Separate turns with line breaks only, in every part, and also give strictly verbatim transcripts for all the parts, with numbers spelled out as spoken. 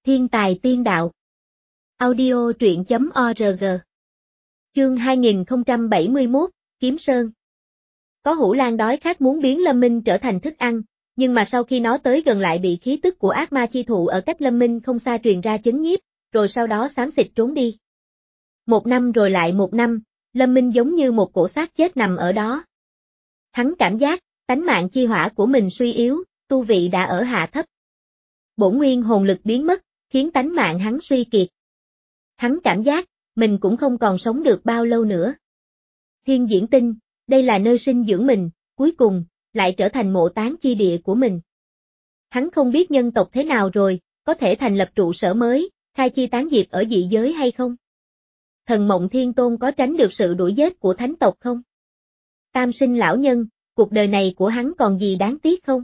Thiên tài tiên đạo. Audio truyện chấm org. Chương hai nghìn không trăm bảy mươi mốt, Kiếm Sơn. Có hủ lang đói khát muốn biến Lâm Minh trở thành thức ăn, nhưng mà sau khi nó tới gần lại bị khí tức của ác ma chi thụ ở cách Lâm Minh không xa truyền ra chấn nhiếp, rồi sau đó xám xịt trốn đi. Một năm rồi lại một năm, Lâm Minh giống như một cổ xác chết nằm ở đó. Hắn cảm giác, tánh mạng chi hỏa của mình suy yếu, tu vị đã ở hạ thấp. Bổn nguyên hồn lực biến mất, khiến tánh mạng hắn suy kiệt. Hắn cảm giác, mình cũng không còn sống được bao lâu nữa. Thiên Diễn Tinh, đây là nơi sinh dưỡng mình, cuối cùng, lại trở thành mộ táng chi địa của mình. Hắn không biết nhân tộc thế nào rồi, có thể thành lập trụ sở mới, khai chi tán diệp ở dị giới hay không? Thần Mộng Thiên Tôn có tránh được sự đuổi giết của thánh tộc không? Tam Sinh lão nhân, cuộc đời này của hắn còn gì đáng tiếc không?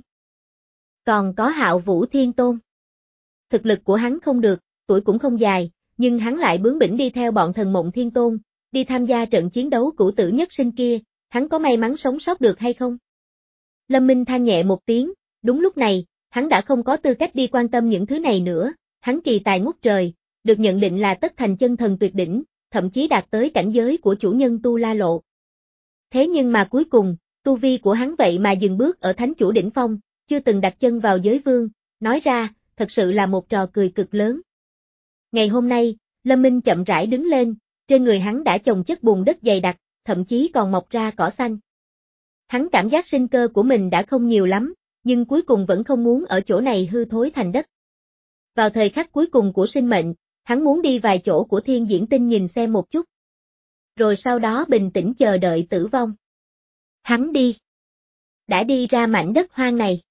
Còn có Hạo Vũ Thiên Tôn. Thực lực của hắn không được, tuổi cũng không dài, nhưng hắn lại bướng bỉnh đi theo bọn Thần Mộng Thiên Tôn, đi tham gia trận chiến đấu cửu tử nhất sinh kia, hắn có may mắn sống sót được hay không? Lâm Minh than nhẹ một tiếng, đúng lúc này, hắn đã không có tư cách đi quan tâm những thứ này nữa, hắn kỳ tài ngút trời, được nhận định là tất thành chân thần tuyệt đỉnh, thậm chí đạt tới cảnh giới của chủ nhân Tu La Lộ. Thế nhưng mà cuối cùng, tu vi của hắn vậy mà dừng bước ở thánh chủ đỉnh phong, chưa từng đặt chân vào giới vương, nói ra, thật sự là một trò cười cực lớn. Ngày hôm nay, Lâm Minh chậm rãi đứng lên, trên người hắn đã chồng chất bùn đất dày đặc, thậm chí còn mọc ra cỏ xanh. Hắn cảm giác sinh cơ của mình đã không nhiều lắm, nhưng cuối cùng vẫn không muốn ở chỗ này hư thối thành đất. Vào thời khắc cuối cùng của sinh mệnh, hắn muốn đi vài chỗ của Thiên Diễn Tinh nhìn xem một chút. Rồi sau đó bình tĩnh chờ đợi tử vong. Hắn đi. Đã đi ra mảnh đất hoang này.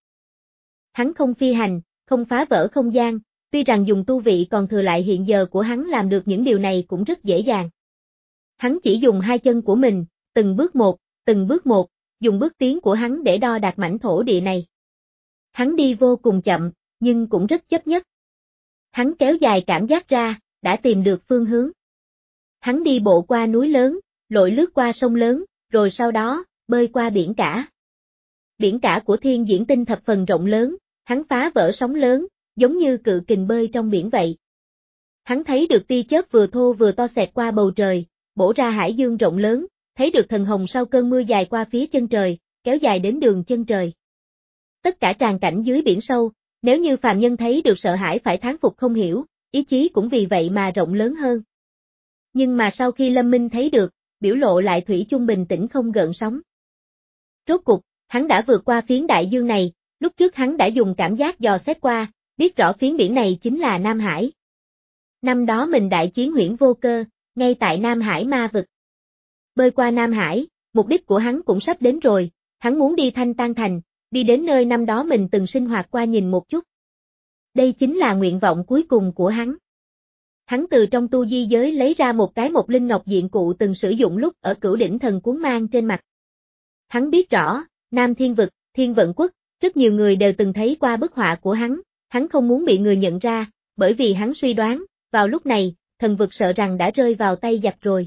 Hắn không phi hành, không phá vỡ không gian, tuy rằng dùng tu vị còn thừa lại hiện giờ của hắn làm được những điều này cũng rất dễ dàng. Hắn chỉ dùng hai chân của mình, từng bước một, từng bước một, dùng bước tiến của hắn để đo đạc mảnh thổ địa này. Hắn đi vô cùng chậm, nhưng cũng rất chấp nhất. Hắn kéo dài cảm giác ra, đã tìm được phương hướng. Hắn đi bộ qua núi lớn, lội lướt qua sông lớn, rồi sau đó, bơi qua biển cả. Biển cả của Thiên Diễn Tinh thập phần rộng lớn, hắn phá vỡ sóng lớn, giống như cự kình bơi trong biển vậy. Hắn thấy được tia chớp vừa thô vừa to xẹt qua bầu trời, bổ ra hải dương rộng lớn, thấy được thần hồng sau cơn mưa dài qua phía chân trời, kéo dài đến đường chân trời. Tất cả tràn cảnh dưới biển sâu, nếu như phàm nhân thấy được sợ hãi phải thán phục không hiểu, ý chí cũng vì vậy mà rộng lớn hơn. Nhưng mà sau khi Lâm Minh thấy được, biểu lộ lại thủy chung bình tĩnh không gợn sóng. Rốt cục, hắn đã vượt qua phiến đại dương này, lúc trước hắn đã dùng cảm giác dò xét qua, biết rõ phiến biển này chính là Nam Hải. Năm đó mình đại chiến Huyễn Vô Cơ, ngay tại Nam Hải ma vực. Bơi qua Nam Hải, mục đích của hắn cũng sắp đến rồi, hắn muốn đi Thanh Tan Thành, đi đến nơi năm đó mình từng sinh hoạt qua nhìn một chút. Đây chính là nguyện vọng cuối cùng của hắn. Hắn từ trong tu di giới lấy ra một cái một linh ngọc diện cụ từng sử dụng lúc ở Cửu Đỉnh Thần Cuốn mang trên mặt. Hắn biết rõ, Nam Thiên Vực, Thiên Vận Quốc, rất nhiều người đều từng thấy qua bức họa của hắn, hắn không muốn bị người nhận ra, bởi vì hắn suy đoán, vào lúc này, thần vực sợ rằng đã rơi vào tay giặc rồi.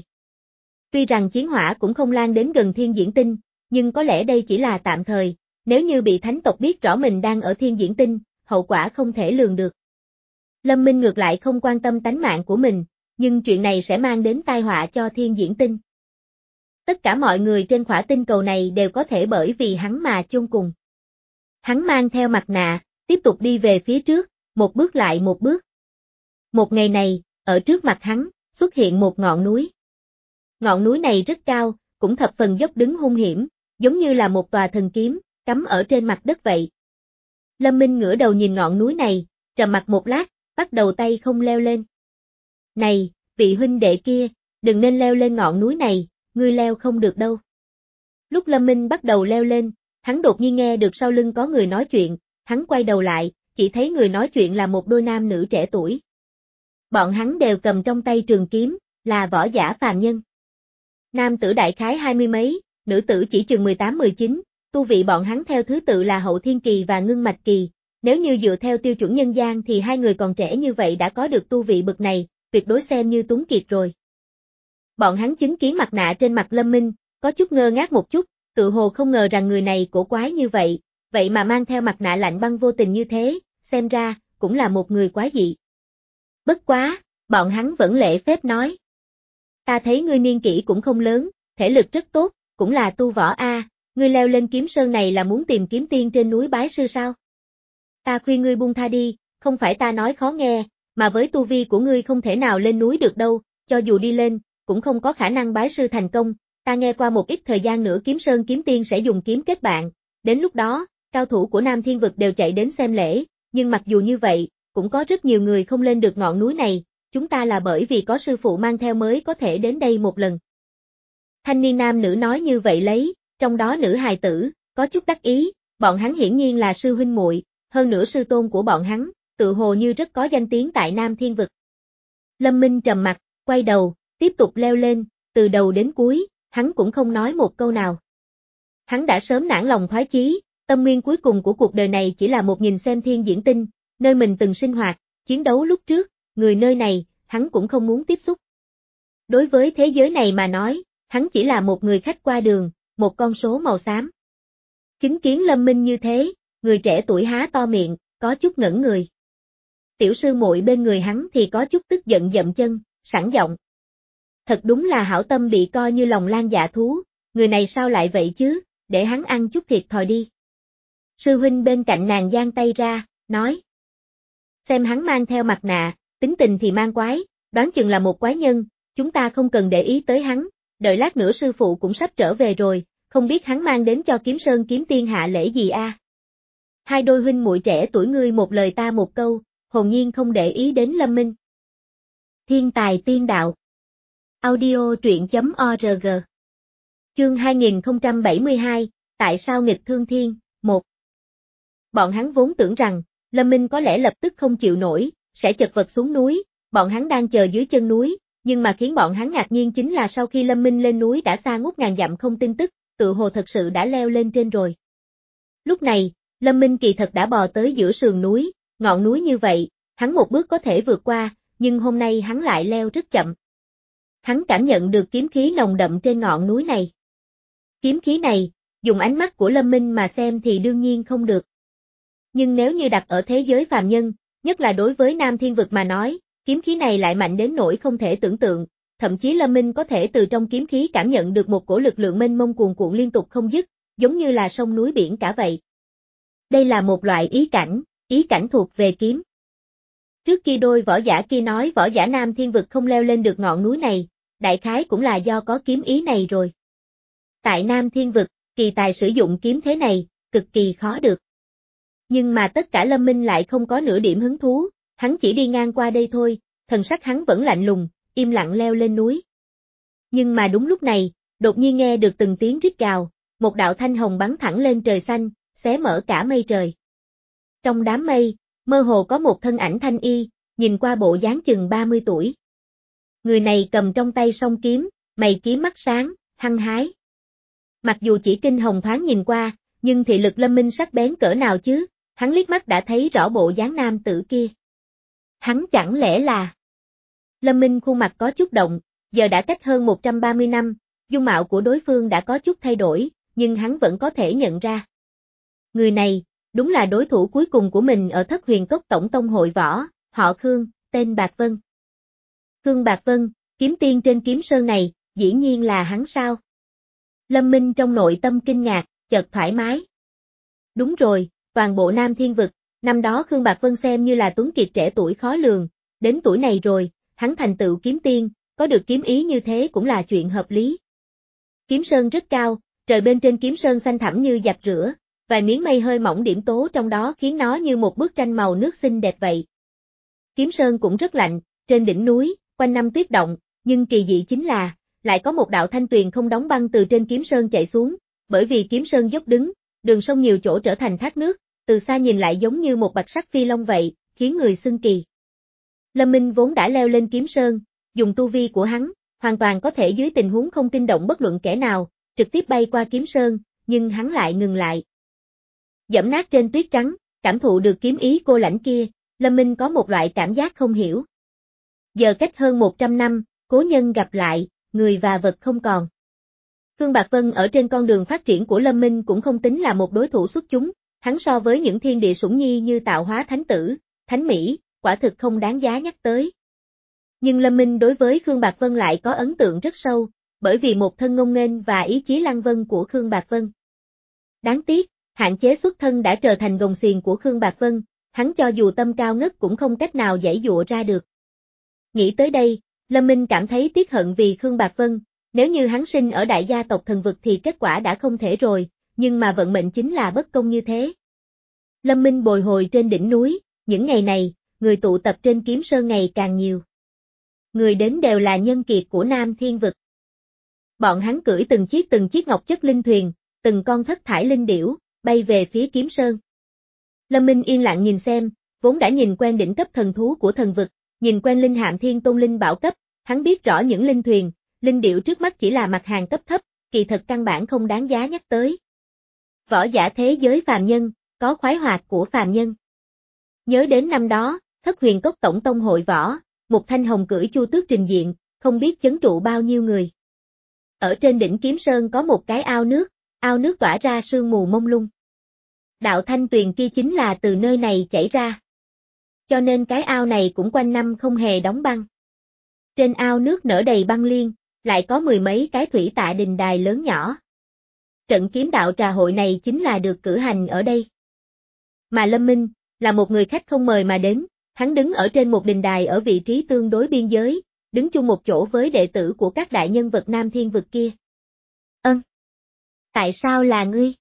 Tuy rằng chiến hỏa cũng không lan đến gần Thiên Diễn Tinh, nhưng có lẽ đây chỉ là tạm thời, nếu như bị thánh tộc biết rõ mình đang ở Thiên Diễn Tinh, hậu quả không thể lường được. Lâm Minh ngược lại không quan tâm tánh mạng của mình, nhưng chuyện này sẽ mang đến tai họa cho Thiên Diễn Tinh. Tất cả mọi người trên khỏa tinh cầu này đều có thể bởi vì hắn mà chôn cùng. Hắn mang theo mặt nạ, tiếp tục đi về phía trước, một bước lại một bước. Một ngày này, ở trước mặt hắn, xuất hiện một ngọn núi. Ngọn núi này rất cao, cũng thập phần dốc đứng hung hiểm, giống như là một tòa thần kiếm, cắm ở trên mặt đất vậy. Lâm Minh ngửa đầu nhìn ngọn núi này, trầm mặc một lát, bắt đầu tay không leo lên. Này, vị huynh đệ kia, đừng nên leo lên ngọn núi này, ngươi leo không được đâu. Lúc Lâm Minh bắt đầu leo lên, hắn đột nhiên nghe được sau lưng có người nói chuyện, hắn quay đầu lại, chỉ thấy người nói chuyện là một đôi nam nữ trẻ tuổi. Bọn hắn đều cầm trong tay trường kiếm, là võ giả phàm nhân. Nam tử đại khái hai mươi mấy, nữ tử chỉ chừng mười tám mười chín, tu vị bọn hắn theo thứ tự là hậu thiên kỳ và ngưng mạch kỳ, nếu như dựa theo tiêu chuẩn nhân gian thì hai người còn trẻ như vậy đã có được tu vị bậc này, tuyệt đối xem như tuấn kiệt rồi. Bọn hắn chứng kiến mặt nạ trên mặt Lâm Minh, có chút ngơ ngác một chút, tự hồ không ngờ rằng người này cổ quái như vậy, vậy mà mang theo mặt nạ lạnh băng vô tình như thế, xem ra, cũng là một người quái dị. Bất quá, bọn hắn vẫn lễ phép nói. Ta thấy ngươi niên kỷ cũng không lớn, thể lực rất tốt, cũng là tu võ a, ngươi leo lên kiếm sơn này là muốn tìm kiếm tiên trên núi bái sư sao? Ta khuyên ngươi buông tha đi, không phải ta nói khó nghe, mà với tu vi của ngươi không thể nào lên núi được đâu, cho dù đi lên, cũng không có khả năng bái sư thành công, ta nghe qua một ít thời gian nữa kiếm sơn kiếm tiên sẽ dùng kiếm kết bạn, đến lúc đó, cao thủ của Nam Thiên Vực đều chạy đến xem lễ, nhưng mặc dù như vậy, cũng có rất nhiều người không lên được ngọn núi này, chúng ta là bởi vì có sư phụ mang theo mới có thể đến đây một lần. Thanh niên nam nữ nói như vậy lấy, trong đó nữ hài tử, có chút đắc ý, bọn hắn hiển nhiên là sư huynh muội, hơn nữa sư tôn của bọn hắn, tự hồ như rất có danh tiếng tại Nam Thiên Vực. Lâm Minh trầm mặt, quay đầu, tiếp tục leo lên, từ đầu đến cuối, hắn cũng không nói một câu nào. Hắn đã sớm nản lòng thoái chí, tâm nguyên cuối cùng của cuộc đời này chỉ là một nhìn xem thiên diễn tinh, nơi mình từng sinh hoạt, chiến đấu lúc trước, người nơi này, hắn cũng không muốn tiếp xúc. Đối với thế giới này mà nói, hắn chỉ là một người khách qua đường, một con số màu xám. Chứng kiến Lâm Minh như thế, người trẻ tuổi há to miệng, có chút ngẩn người. Tiểu sư muội bên người hắn thì có chút tức giận dậm chân, sẵn giọng. Thật đúng là hảo tâm bị coi như lòng lan dạ thú, người này sao lại vậy chứ, để hắn ăn chút thiệt thòi đi. Sư huynh bên cạnh nàng giang tay ra, nói. Xem hắn mang theo mặt nạ, tính tình thì mang quái, đoán chừng là một quái nhân, chúng ta không cần để ý tới hắn, đợi lát nữa sư phụ cũng sắp trở về rồi, không biết hắn mang đến cho kiếm sơn kiếm tiên hạ lễ gì a? À? Hai đôi huynh muội trẻ tuổi ngươi một lời ta một câu, hồn nhiên không để ý đến Lâm Minh. Thiên tài tiên đạo. Audio truyện chấm org. Chương hai nghìn không trăm bảy mươi hai, tại sao nghịch thương thiên, một. Bọn hắn vốn tưởng rằng, Lâm Minh có lẽ lập tức không chịu nổi, sẽ chật vật xuống núi, bọn hắn đang chờ dưới chân núi, nhưng mà khiến bọn hắn ngạc nhiên chính là sau khi Lâm Minh lên núi đã xa ngút ngàn dặm không tin tức, tự hồ thật sự đã leo lên trên rồi. Lúc này, Lâm Minh kỳ thật đã bò tới giữa sườn núi, ngọn núi như vậy, hắn một bước có thể vượt qua, nhưng hôm nay hắn lại leo rất chậm. Hắn cảm nhận được kiếm khí nồng đậm trên ngọn núi này. Kiếm khí này, dùng ánh mắt của Lâm Minh mà xem thì đương nhiên không được. Nhưng nếu như đặt ở thế giới phàm nhân, nhất là đối với Nam Thiên Vực mà nói, kiếm khí này lại mạnh đến nỗi không thể tưởng tượng, thậm chí Lâm Minh có thể từ trong kiếm khí cảm nhận được một cổ lực lượng mênh mông cuồn cuộn liên tục không dứt, giống như là sông núi biển cả vậy. Đây là một loại ý cảnh, ý cảnh thuộc về kiếm. Trước khi đôi võ giả kia nói võ giả Nam Thiên Vực không leo lên được ngọn núi này, đại khái cũng là do có kiếm ý này rồi. Tại Nam Thiên Vực, kỳ tài sử dụng kiếm thế này, cực kỳ khó được. Nhưng mà tất cả Lâm Minh lại không có nửa điểm hứng thú, hắn chỉ đi ngang qua đây thôi, thần sắc hắn vẫn lạnh lùng, im lặng leo lên núi. Nhưng mà đúng lúc này, đột nhiên nghe được từng tiếng rít gào, một đạo thanh hồng bắn thẳng lên trời xanh, xé mở cả mây trời. Trong đám mây, mơ hồ có một thân ảnh thanh y, nhìn qua bộ dáng chừng ba mươi tuổi. Người này cầm trong tay song kiếm, mày kiếm mắt sáng, hăng hái. Mặc dù chỉ kinh hồng thoáng nhìn qua, nhưng thị lực Lâm Minh sắc bén cỡ nào chứ, hắn liếc mắt đã thấy rõ bộ dáng nam tử kia. Hắn chẳng lẽ là... Lâm Minh khuôn mặt có chút động, giờ đã cách hơn một trăm ba mươi năm, dung mạo của đối phương đã có chút thay đổi, nhưng hắn vẫn có thể nhận ra. Người này, đúng là đối thủ cuối cùng của mình ở Thất Huyền Cốc Tổng Tông hội võ, họ Khương, tên Bạc Vân. Khương Bạc Vân, kiếm tiên trên kiếm sơn này, dĩ nhiên là hắn sao? Lâm Minh trong nội tâm kinh ngạc, chợt thoải mái. Đúng rồi, toàn bộ Nam Thiên Vực, năm đó Khương Bạc Vân xem như là tuấn kiệt trẻ tuổi khó lường, đến tuổi này rồi, hắn thành tựu kiếm tiên, có được kiếm ý như thế cũng là chuyện hợp lý. Kiếm sơn rất cao, trời bên trên kiếm sơn xanh thẳm như giặt rửa, vài miếng mây hơi mỏng điểm tố trong đó khiến nó như một bức tranh màu nước xinh đẹp vậy. Kiếm sơn cũng rất lạnh, trên đỉnh núi, quanh năm tuyết động, nhưng kỳ dị chính là, lại có một đạo thanh tuyền không đóng băng từ trên kiếm sơn chạy xuống, bởi vì kiếm sơn dốc đứng, đường sông nhiều chỗ trở thành thác nước, từ xa nhìn lại giống như một bạch sắc phi long vậy, khiến người xưng kỳ. Lâm Minh vốn đã leo lên kiếm sơn, dùng tu vi của hắn, hoàn toàn có thể dưới tình huống không kinh động bất luận kẻ nào, trực tiếp bay qua kiếm sơn, nhưng hắn lại ngừng lại. Dẫm nát trên tuyết trắng, cảm thụ được kiếm ý cô lãnh kia, Lâm Minh có một loại cảm giác không hiểu. Giờ cách hơn một trăm năm, cố nhân gặp lại, người và vật không còn. Khương Bạc Vân ở trên con đường phát triển của Lâm Minh cũng không tính là một đối thủ xuất chúng, hắn so với những thiên địa sủng nhi như Tạo Hóa Thánh Tử, Thánh Mỹ, quả thực không đáng giá nhắc tới. Nhưng Lâm Minh đối với Khương Bạc Vân lại có ấn tượng rất sâu, bởi vì một thân ngông nghênh và ý chí lăng vân của Khương Bạc Vân. Đáng tiếc, hạn chế xuất thân đã trở thành gồng xiềng của Khương Bạc Vân, hắn cho dù tâm cao ngất cũng không cách nào giãy giụa ra được. Nghĩ tới đây, Lâm Minh cảm thấy tiếc hận vì Khương Bạc Vân, nếu như hắn sinh ở đại gia tộc thần vực thì kết quả đã không thể rồi, nhưng mà vận mệnh chính là bất công như thế. Lâm Minh bồi hồi trên đỉnh núi, những ngày này, người tụ tập trên Kiếm Sơn ngày càng nhiều. Người đến đều là nhân kiệt của Nam Thiên Vực. Bọn hắn cưỡi từng chiếc từng chiếc ngọc chất linh thuyền, từng con thất thải linh điểu, bay về phía Kiếm Sơn. Lâm Minh yên lặng nhìn xem, vốn đã nhìn quen đỉnh cấp thần thú của thần vực, nhìn quen linh hạm thiên tôn linh bảo cấp, hắn biết rõ những linh thuyền, linh điểu trước mắt chỉ là mặt hàng cấp thấp, kỳ thật căn bản không đáng giá nhắc tới. Võ giả thế giới phàm nhân, có khoái hoạt của phàm nhân. Nhớ đến năm đó, Thất Huyền Cốc tổng tông hội võ, một thanh hồng cưỡi chu tước trình diện, không biết chấn trụ bao nhiêu người. Ở trên đỉnh Kiếm Sơn có một cái ao nước, ao nước tỏa ra sương mù mông lung. Đạo thanh tuyền kia chính là từ nơi này chảy ra. Cho nên cái ao này cũng quanh năm không hề đóng băng. Trên ao nước nở đầy băng liên, lại có mười mấy cái thủy tạ đình đài lớn nhỏ. Trận kiếm đạo trà hội này chính là được cử hành ở đây. Mà Lâm Minh, là một người khách không mời mà đến, hắn đứng ở trên một đình đài ở vị trí tương đối biên giới, đứng chung một chỗ với đệ tử của các đại nhân vật Nam Thiên Vực kia. Ân. Tại sao là ngươi?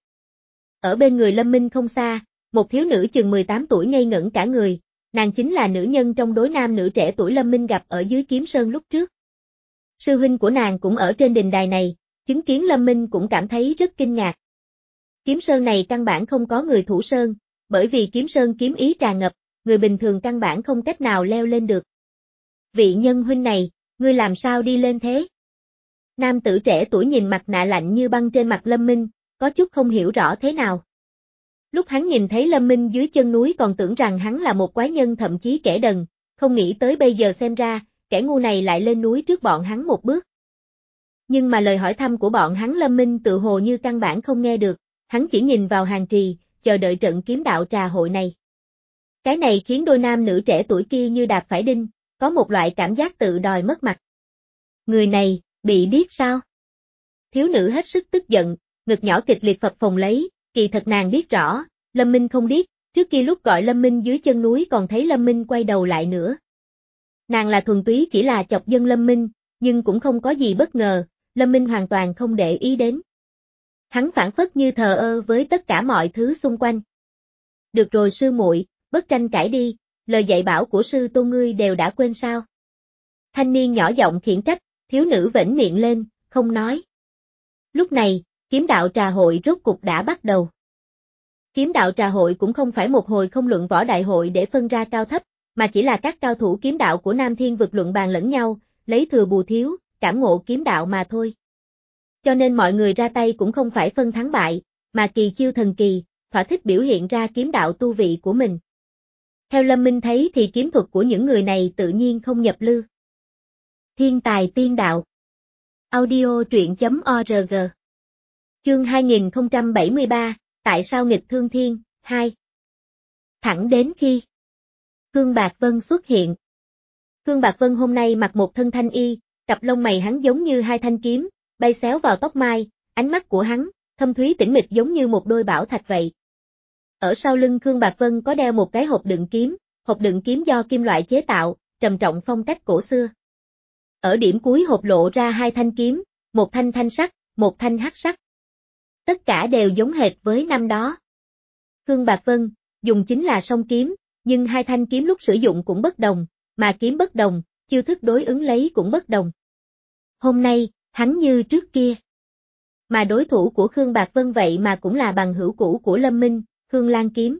Ở bên người Lâm Minh không xa, một thiếu nữ chừng mười tám tuổi ngây ngẩn cả người, nàng chính là nữ nhân trong đối nam nữ trẻ tuổi Lâm Minh gặp ở dưới Kiếm Sơn lúc trước. Sư huynh của nàng cũng ở trên đình đài này, chứng kiến Lâm Minh cũng cảm thấy rất kinh ngạc. Kiếm Sơn này căn bản không có người thủ sơn, bởi vì Kiếm Sơn kiếm ý tràn ngập, người bình thường căn bản không cách nào leo lên được. Vị nhân huynh này, ngươi làm sao đi lên thế? Nam tử trẻ tuổi nhìn mặt nạ lạnh như băng trên mặt Lâm Minh, có chút không hiểu rõ thế nào. Lúc hắn nhìn thấy Lâm Minh dưới chân núi còn tưởng rằng hắn là một quái nhân thậm chí kẻ đần, không nghĩ tới bây giờ xem ra, kẻ ngu này lại lên núi trước bọn hắn một bước. Nhưng mà lời hỏi thăm của bọn hắn Lâm Minh tự hồ như căn bản không nghe được, hắn chỉ nhìn vào hàng trì, chờ đợi trận kiếm đạo trà hội này. Cái này khiến đôi nam nữ trẻ tuổi kia như đạp phải đinh, có một loại cảm giác tự đòi mất mặt. Người này, bị điếc sao? Thiếu nữ hết sức tức giận, ngực nhỏ kịch liệt phập phồng lấy, kỳ thật nàng biết rõ, Lâm Minh không điếc, trước kia lúc gọi Lâm Minh dưới chân núi còn thấy Lâm Minh quay đầu lại nữa. Nàng là thuần túy chỉ là chọc dân Lâm Minh, nhưng cũng không có gì bất ngờ, Lâm Minh hoàn toàn không để ý đến. Hắn phản phất như thờ ơ với tất cả mọi thứ xung quanh. Được rồi sư muội, bất tranh cãi đi, lời dạy bảo của sư tôn ngươi đều đã quên sao? Thanh niên nhỏ giọng khiển trách, thiếu nữ vểnh miệng lên, không nói. Lúc này, kiếm đạo trà hội rốt cục đã bắt đầu. Kiếm đạo trà hội cũng không phải một hồi không luận võ đại hội để phân ra cao thấp, mà chỉ là các cao thủ kiếm đạo của Nam Thiên Vực luận bàn lẫn nhau, lấy thừa bù thiếu, cảm ngộ kiếm đạo mà thôi. Cho nên mọi người ra tay cũng không phải phân thắng bại, mà kỳ chiêu thần kỳ, thỏa thích biểu hiện ra kiếm đạo tu vị của mình. Theo Lâm Minh thấy thì kiếm thuật của những người này tự nhiên không nhập lư. Thiên tài tiên đạo. Audio truyện chấm org. Chương hai nghìn không trăm bảy mươi ba, tại sao nghịch thương thiên, hai. Thẳng đến khi Khương Bạc Vân xuất hiện. Khương Bạc Vân hôm nay mặc một thân thanh y, cặp lông mày hắn giống như hai thanh kiếm, bay xéo vào tóc mai, ánh mắt của hắn, thâm thúy tĩnh mịch giống như một đôi bảo thạch vậy. Ở sau lưng Khương Bạc Vân có đeo một cái hộp đựng kiếm, hộp đựng kiếm do kim loại chế tạo, trầm trọng phong cách cổ xưa. Ở điểm cuối hộp lộ ra hai thanh kiếm, một thanh thanh sắc, một thanh hắc sắc. Tất cả đều giống hệt với năm đó. Khương Bạc Vân, dùng chính là song kiếm, nhưng hai thanh kiếm lúc sử dụng cũng bất đồng, mà kiếm bất đồng, chiêu thức đối ứng lấy cũng bất đồng. Hôm nay, hắn như trước kia. Mà đối thủ của Khương Bạc Vân vậy mà cũng là bằng hữu cũ của Lâm Minh, Khương Lan Kiếm.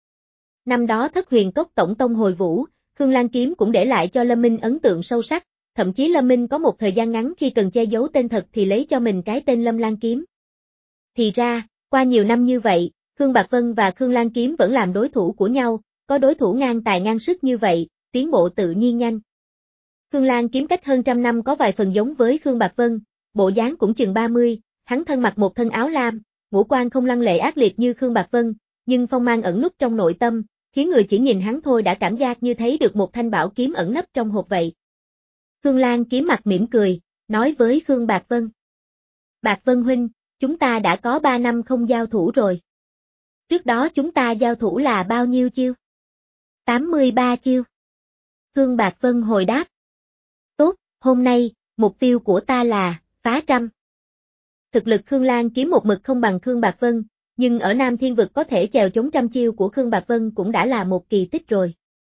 Năm đó Thất Huyền Cốc tổng tông hồi vũ, Khương Lan Kiếm cũng để lại cho Lâm Minh ấn tượng sâu sắc, thậm chí Lâm Minh có một thời gian ngắn khi cần che giấu tên thật thì lấy cho mình cái tên Lâm Lan Kiếm. Thì ra, qua nhiều năm như vậy, Khương Bạc Vân và Khương Lan Kiếm vẫn làm đối thủ của nhau, có đối thủ ngang tài ngang sức như vậy, tiến bộ tự nhiên nhanh. Khương Lan Kiếm cách hơn trăm năm có vài phần giống với Khương Bạc Vân, bộ dáng cũng chừng ba mươi, hắn thân mặc một thân áo lam, ngũ quan không lăng lệ ác liệt như Khương Bạc Vân, nhưng phong mang ẩn nút trong nội tâm, khiến người chỉ nhìn hắn thôi đã cảm giác như thấy được một thanh bảo kiếm ẩn nấp trong hộp vậy. Khương Lan kiếm mặt mỉm cười, nói với Khương Bạc Vân. Bạc Vân huynh, chúng ta đã có ba năm không giao thủ rồi. Trước đó chúng ta giao thủ là bao nhiêu chiêu? tám mươi ba chiêu. Khương Bạc Vân hồi đáp. Tốt, hôm nay, mục tiêu của ta là, phá trăm. Thực lực Khương Lan kiếm một mực không bằng Khương Bạc Vân, nhưng ở Nam Thiên Vực có thể chèo chống trăm chiêu của Khương Bạc Vân cũng đã là một kỳ tích rồi.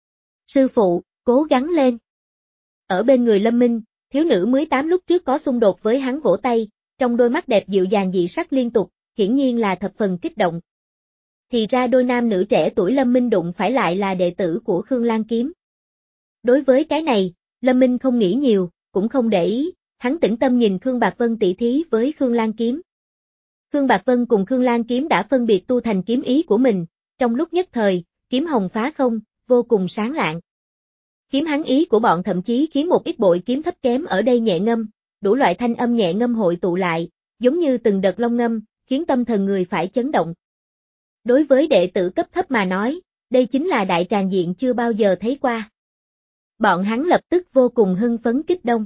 Sư phụ, cố gắng lên. Ở bên người Lâm Minh, thiếu nữ mười tám lúc trước có xung đột với hắn vỗ tay, trong đôi mắt đẹp dịu dàng dị sắc liên tục, hiển nhiên là thập phần kích động. Thì ra đôi nam nữ trẻ tuổi Lâm Minh đụng phải lại là đệ tử của Khương Lan kiếm. Đối với cái này, Lâm Minh không nghĩ nhiều, cũng không để ý, hắn tĩnh tâm nhìn Khương Bạc Vân tỷ thí với Khương Lan kiếm. Khương Bạc Vân cùng Khương Lan kiếm đã phân biệt tu thành kiếm ý của mình, trong lúc nhất thời, kiếm hồng phá không, vô cùng sáng lạng. Kiếm hắn ý của bọn thậm chí khiến một ít bội kiếm thấp kém ở đây nhẹ ngâm, đủ loại thanh âm nhẹ ngâm hội tụ lại, giống như từng đợt long ngâm, khiến tâm thần người phải chấn động. Đối với đệ tử cấp thấp mà nói, đây chính là đại tràng diện chưa bao giờ thấy qua. Bọn hắn lập tức vô cùng hưng phấn kích động.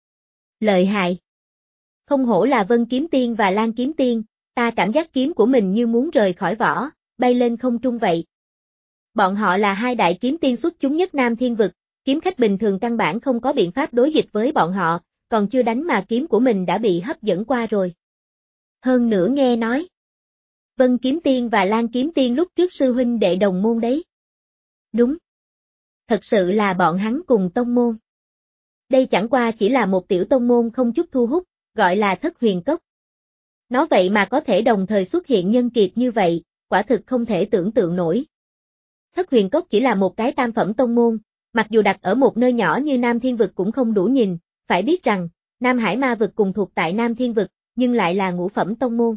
Lợi hại. Không hổ là Vân Kiếm Tiên và Lan Kiếm Tiên, ta cảm giác kiếm của mình như muốn rời khỏi vỏ, bay lên không trung vậy. Bọn họ là hai đại kiếm tiên xuất chúng nhất Nam Thiên Vực, kiếm khách bình thường căn bản không có biện pháp đối dịch với bọn họ, còn chưa đánh mà kiếm của mình đã bị hấp dẫn qua rồi. Hơn nữa nghe nói, Vân Kiếm Tiên và Lan Kiếm Tiên lúc trước sư huynh đệ đồng môn đấy. Đúng. Thật sự là bọn hắn cùng tông môn. Đây chẳng qua chỉ là một tiểu tông môn không chút thu hút, gọi là Thất Huyền Cốc. Nó vậy mà có thể đồng thời xuất hiện nhân kiệt như vậy, quả thực không thể tưởng tượng nổi. Thất Huyền Cốc chỉ là một cái tam phẩm tông môn, mặc dù đặt ở một nơi nhỏ như Nam Thiên Vực cũng không đủ nhìn, phải biết rằng, Nam Hải Ma Vực cùng thuộc tại Nam Thiên Vực, nhưng lại là ngũ phẩm tông môn.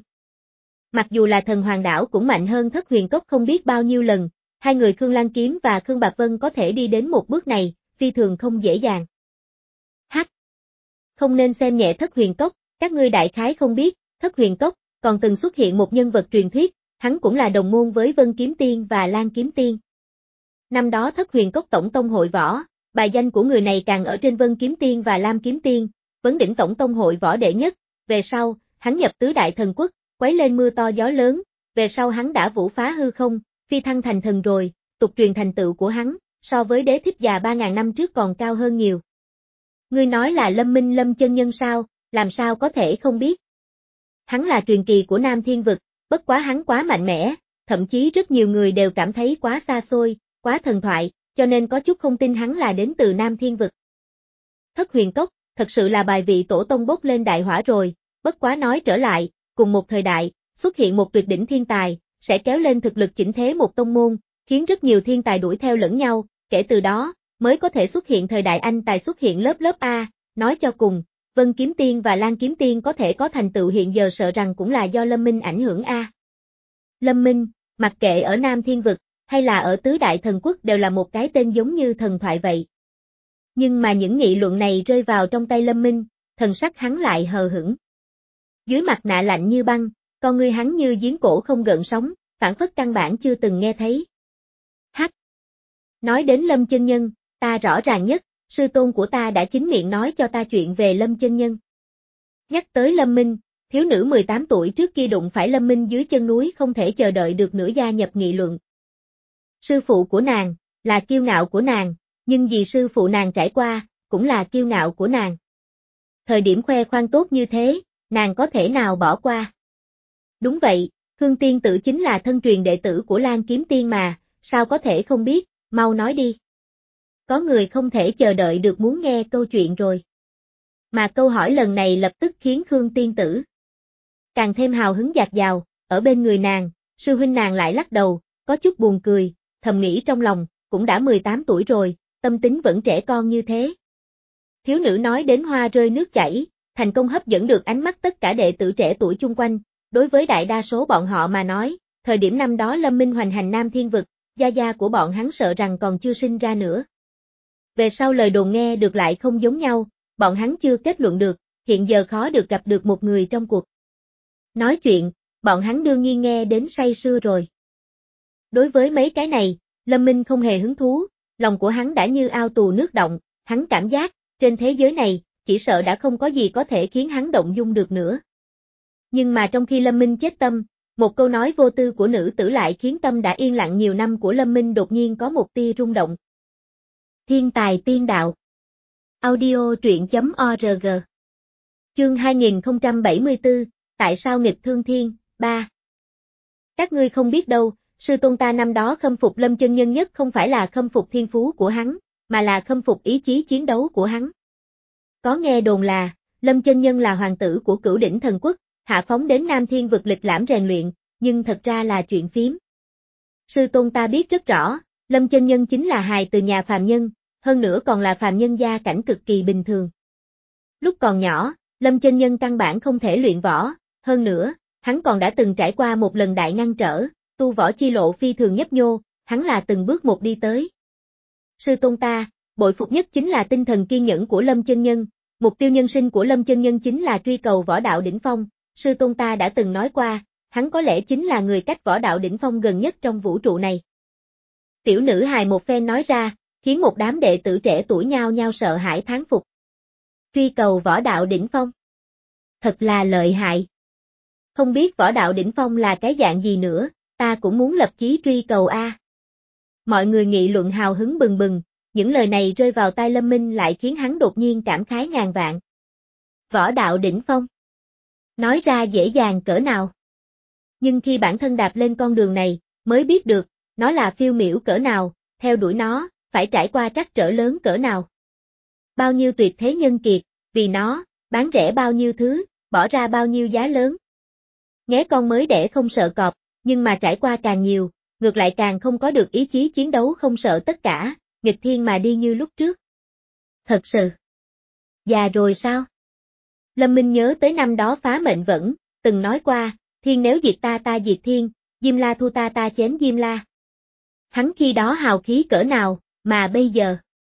Mặc dù là thần hoàng đảo cũng mạnh hơn Thất Huyền Cốc không biết bao nhiêu lần, hai người Khương Lan Kiếm và Khương Bạc Vân có thể đi đến một bước này, phi thường không dễ dàng. Hắc! Không nên xem nhẹ Thất Huyền Cốc, các ngươi đại khái không biết, Thất Huyền Cốc, còn từng xuất hiện một nhân vật truyền thuyết, hắn cũng là đồng môn với Vân Kiếm Tiên và Lan Kiếm Tiên. Năm đó Thất Huyền Cốc Tổng Tông hội võ, bài danh của người này càng ở trên Vân Kiếm Tiên và Lam Kiếm Tiên, vấn đỉnh Tổng Tông hội võ đệ nhất, về sau, hắn nhập tứ đại thần quốc, quấy lên mưa to gió lớn, về sau hắn đã vũ phá hư không, phi thăng thành thần rồi, tục truyền thành tựu của hắn, so với đế thiếp già ba ngàn năm trước còn cao hơn nhiều. Ngươi nói là Lâm Minh Lâm chân nhân sao, làm sao có thể không biết. Hắn là truyền kỳ của Nam Thiên Vực, bất quá hắn quá mạnh mẽ, thậm chí rất nhiều người đều cảm thấy quá xa xôi, quá thần thoại, cho nên có chút không tin hắn là đến từ Nam Thiên Vực. Thất Huyền Cốc, thật sự là bài vị tổ tông bốc lên đại hỏa rồi, bất quá nói trở lại, cùng một thời đại, xuất hiện một tuyệt đỉnh thiên tài, sẽ kéo lên thực lực chỉnh thế một tông môn, khiến rất nhiều thiên tài đuổi theo lẫn nhau, kể từ đó, mới có thể xuất hiện thời đại anh tài xuất hiện lớp lớp A, nói cho cùng, Vân Kiếm Tiên và Lan Kiếm Tiên có thể có thành tựu hiện giờ sợ rằng cũng là do Lâm Minh ảnh hưởng A. Lâm Minh, mặc kệ ở Nam Thiên Vực, hay là ở tứ đại thần quốc đều là một cái tên giống như thần thoại vậy. Nhưng mà những nghị luận này rơi vào trong tay Lâm Minh, thần sắc hắn lại hờ hững. Dưới mặt nạ lạnh như băng, con ngươi hắn như giếng cổ không gợn sóng, phản phất căn bản chưa từng nghe thấy. Hắc! Nói đến Lâm chân nhân, ta rõ ràng nhất, sư tôn của ta đã chính miệng nói cho ta chuyện về Lâm chân nhân. Nhắc tới Lâm Minh, thiếu nữ mười tám tuổi trước kia đụng phải Lâm Minh dưới chân núi không thể chờ đợi được nữa gia nhập nghị luận. Sư phụ của nàng, là kiêu ngạo của nàng, nhưng vì sư phụ nàng trải qua, cũng là kiêu ngạo của nàng. Thời điểm khoe khoang tốt như thế, nàng có thể nào bỏ qua? Đúng vậy, Khương Tiên Tử chính là thân truyền đệ tử của Lan Kiếm Tiên mà, sao có thể không biết, mau nói đi. Có người không thể chờ đợi được muốn nghe câu chuyện rồi. Mà câu hỏi lần này lập tức khiến Khương Tiên Tử càng thêm hào hứng dạt dào, ở bên người nàng, sư huynh nàng lại lắc đầu, có chút buồn cười, thầm nghĩ trong lòng, cũng đã mười tám tuổi rồi, tâm tính vẫn trẻ con như thế. Thiếu nữ nói đến hoa rơi nước chảy, thành công hấp dẫn được ánh mắt tất cả đệ tử trẻ tuổi chung quanh, đối với đại đa số bọn họ mà nói, thời điểm năm đó Lâm Minh hoành hành Nam Thiên Vực, gia gia của bọn hắn sợ rằng còn chưa sinh ra nữa. Về sau lời đồn nghe được lại không giống nhau, bọn hắn chưa kết luận được, hiện giờ khó được gặp được một người trong cuộc nói chuyện, bọn hắn đương nhiên nghe đến say sưa rồi. Đối với mấy cái này, Lâm Minh không hề hứng thú, lòng của hắn đã như ao tù nước động, hắn cảm giác, trên thế giới này, chỉ sợ đã không có gì có thể khiến hắn động dung được nữa. Nhưng mà trong khi Lâm Minh chết tâm, một câu nói vô tư của nữ tử lại khiến tâm đã yên lặng nhiều năm của Lâm Minh đột nhiên có một tia rung động. Thiên tài tiên đạo. Audio truyện chấm org. Chương hai nghìn không trăm bảy mươi tư, tại sao nghịch thương thiên, ba. Các ngươi không biết đâu, sư tôn ta năm đó khâm phục Lâm chân nhân nhất không phải là khâm phục thiên phú của hắn, mà là khâm phục ý chí chiến đấu của hắn. Có nghe đồn là, Lâm chân nhân là hoàng tử của Cửu Đỉnh Thần Quốc, hạ phóng đến Nam Thiên vực lịch lãm rèn luyện, nhưng thật ra là chuyện phiếm. Sư tôn ta biết rất rõ, Lâm chân nhân chính là hài từ nhà phàm nhân, hơn nữa còn là phàm nhân gia cảnh cực kỳ bình thường. Lúc còn nhỏ, Lâm chân nhân căn bản không thể luyện võ, hơn nữa, hắn còn đã từng trải qua một lần đại ngăn trở, tu võ chi lộ phi thường nhấp nhô, hắn là từng bước một đi tới. Sư tôn ta, bội phục nhất chính là tinh thần kiên nhẫn của Lâm chân nhân, mục tiêu nhân sinh của Lâm chân nhân chính là truy cầu võ đạo đỉnh phong, sư tôn ta đã từng nói qua, hắn có lẽ chính là người cách võ đạo đỉnh phong gần nhất trong vũ trụ này. Tiểu nữ hài một phen nói ra, khiến một đám đệ tử trẻ tuổi nhao nhao sợ hãi thán phục. Truy cầu võ đạo đỉnh phong. Thật là lợi hại. Không biết võ đạo đỉnh phong là cái dạng gì nữa, ta cũng muốn lập chí truy cầu a. Mọi người nghị luận hào hứng bừng bừng, những lời này rơi vào tai Lâm Minh lại khiến hắn đột nhiên cảm khái ngàn vạn. Võ đạo đỉnh phong. Nói ra dễ dàng cỡ nào. Nhưng khi bản thân đạp lên con đường này, mới biết được, nó là phiêu miểu cỡ nào, theo đuổi nó, phải trải qua trắc trở lớn cỡ nào. Bao nhiêu tuyệt thế nhân kiệt, vì nó, bán rẻ bao nhiêu thứ, bỏ ra bao nhiêu giá lớn. Nghé con mới đẻ không sợ cọp, nhưng mà trải qua càng nhiều, ngược lại càng không có được ý chí chiến đấu không sợ tất cả, nghịch thiên mà đi như lúc trước. Thật sự. Già rồi sao? Lâm Minh nhớ tới năm đó phá mệnh vẫn, từng nói qua, thiên nếu diệt ta ta diệt thiên, Diêm La thua ta ta chém Diêm La. Hắn khi đó hào khí cỡ nào, mà bây giờ.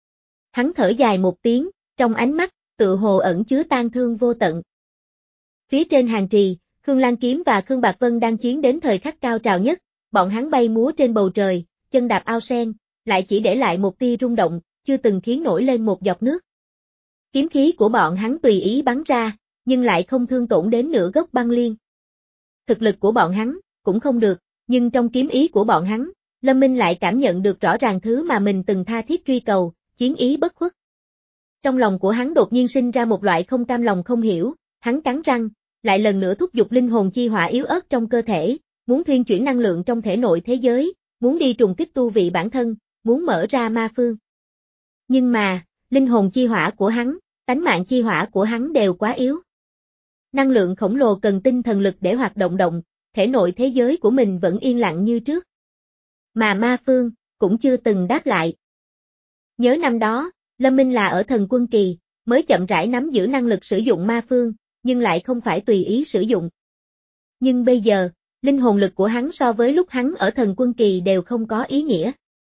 Hắn thở dài một tiếng, trong ánh mắt, tự hồ ẩn chứa tang thương vô tận. Phía trên hàng trì, Khương Lan Kiếm và Khương Bạc Vân đang chiến đến thời khắc cao trào nhất, bọn hắn bay múa trên bầu trời, chân đạp ao sen, lại chỉ để lại một tia rung động, chưa từng khiến nổi lên một giọt nước. Kiếm khí của bọn hắn tùy ý bắn ra, nhưng lại không thương tổn đến nửa gốc băng liên. Thực lực của bọn hắn, cũng không được, nhưng trong kiếm ý của bọn hắn, Lâm Minh lại cảm nhận được rõ ràng thứ mà mình từng tha thiết truy cầu, chiến ý bất khuất. Trong lòng của hắn đột nhiên sinh ra một loại không cam lòng không hiểu, hắn cắn răng, lại lần nữa thúc giục linh hồn chi hỏa yếu ớt trong cơ thể, muốn thuyên chuyển năng lượng trong thể nội thế giới, muốn đi trùng kích tu vị bản thân, muốn mở ra ma phương. Nhưng mà, linh hồn chi hỏa của hắn, tánh mạng chi hỏa của hắn đều quá yếu. Năng lượng khổng lồ cần tinh thần lực để hoạt động động, thể nội thế giới của mình vẫn yên lặng như trước. Mà ma phương, cũng chưa từng đáp lại. Nhớ năm đó, Lâm Minh là ở thần quân kỳ, mới chậm rãi nắm giữ năng lực sử dụng ma phương, nhưng lại không phải tùy ý sử dụng. Nhưng bây giờ, linh hồn lực của hắn so với lúc hắn ở thần quân kỳ đều không có ý nghĩa.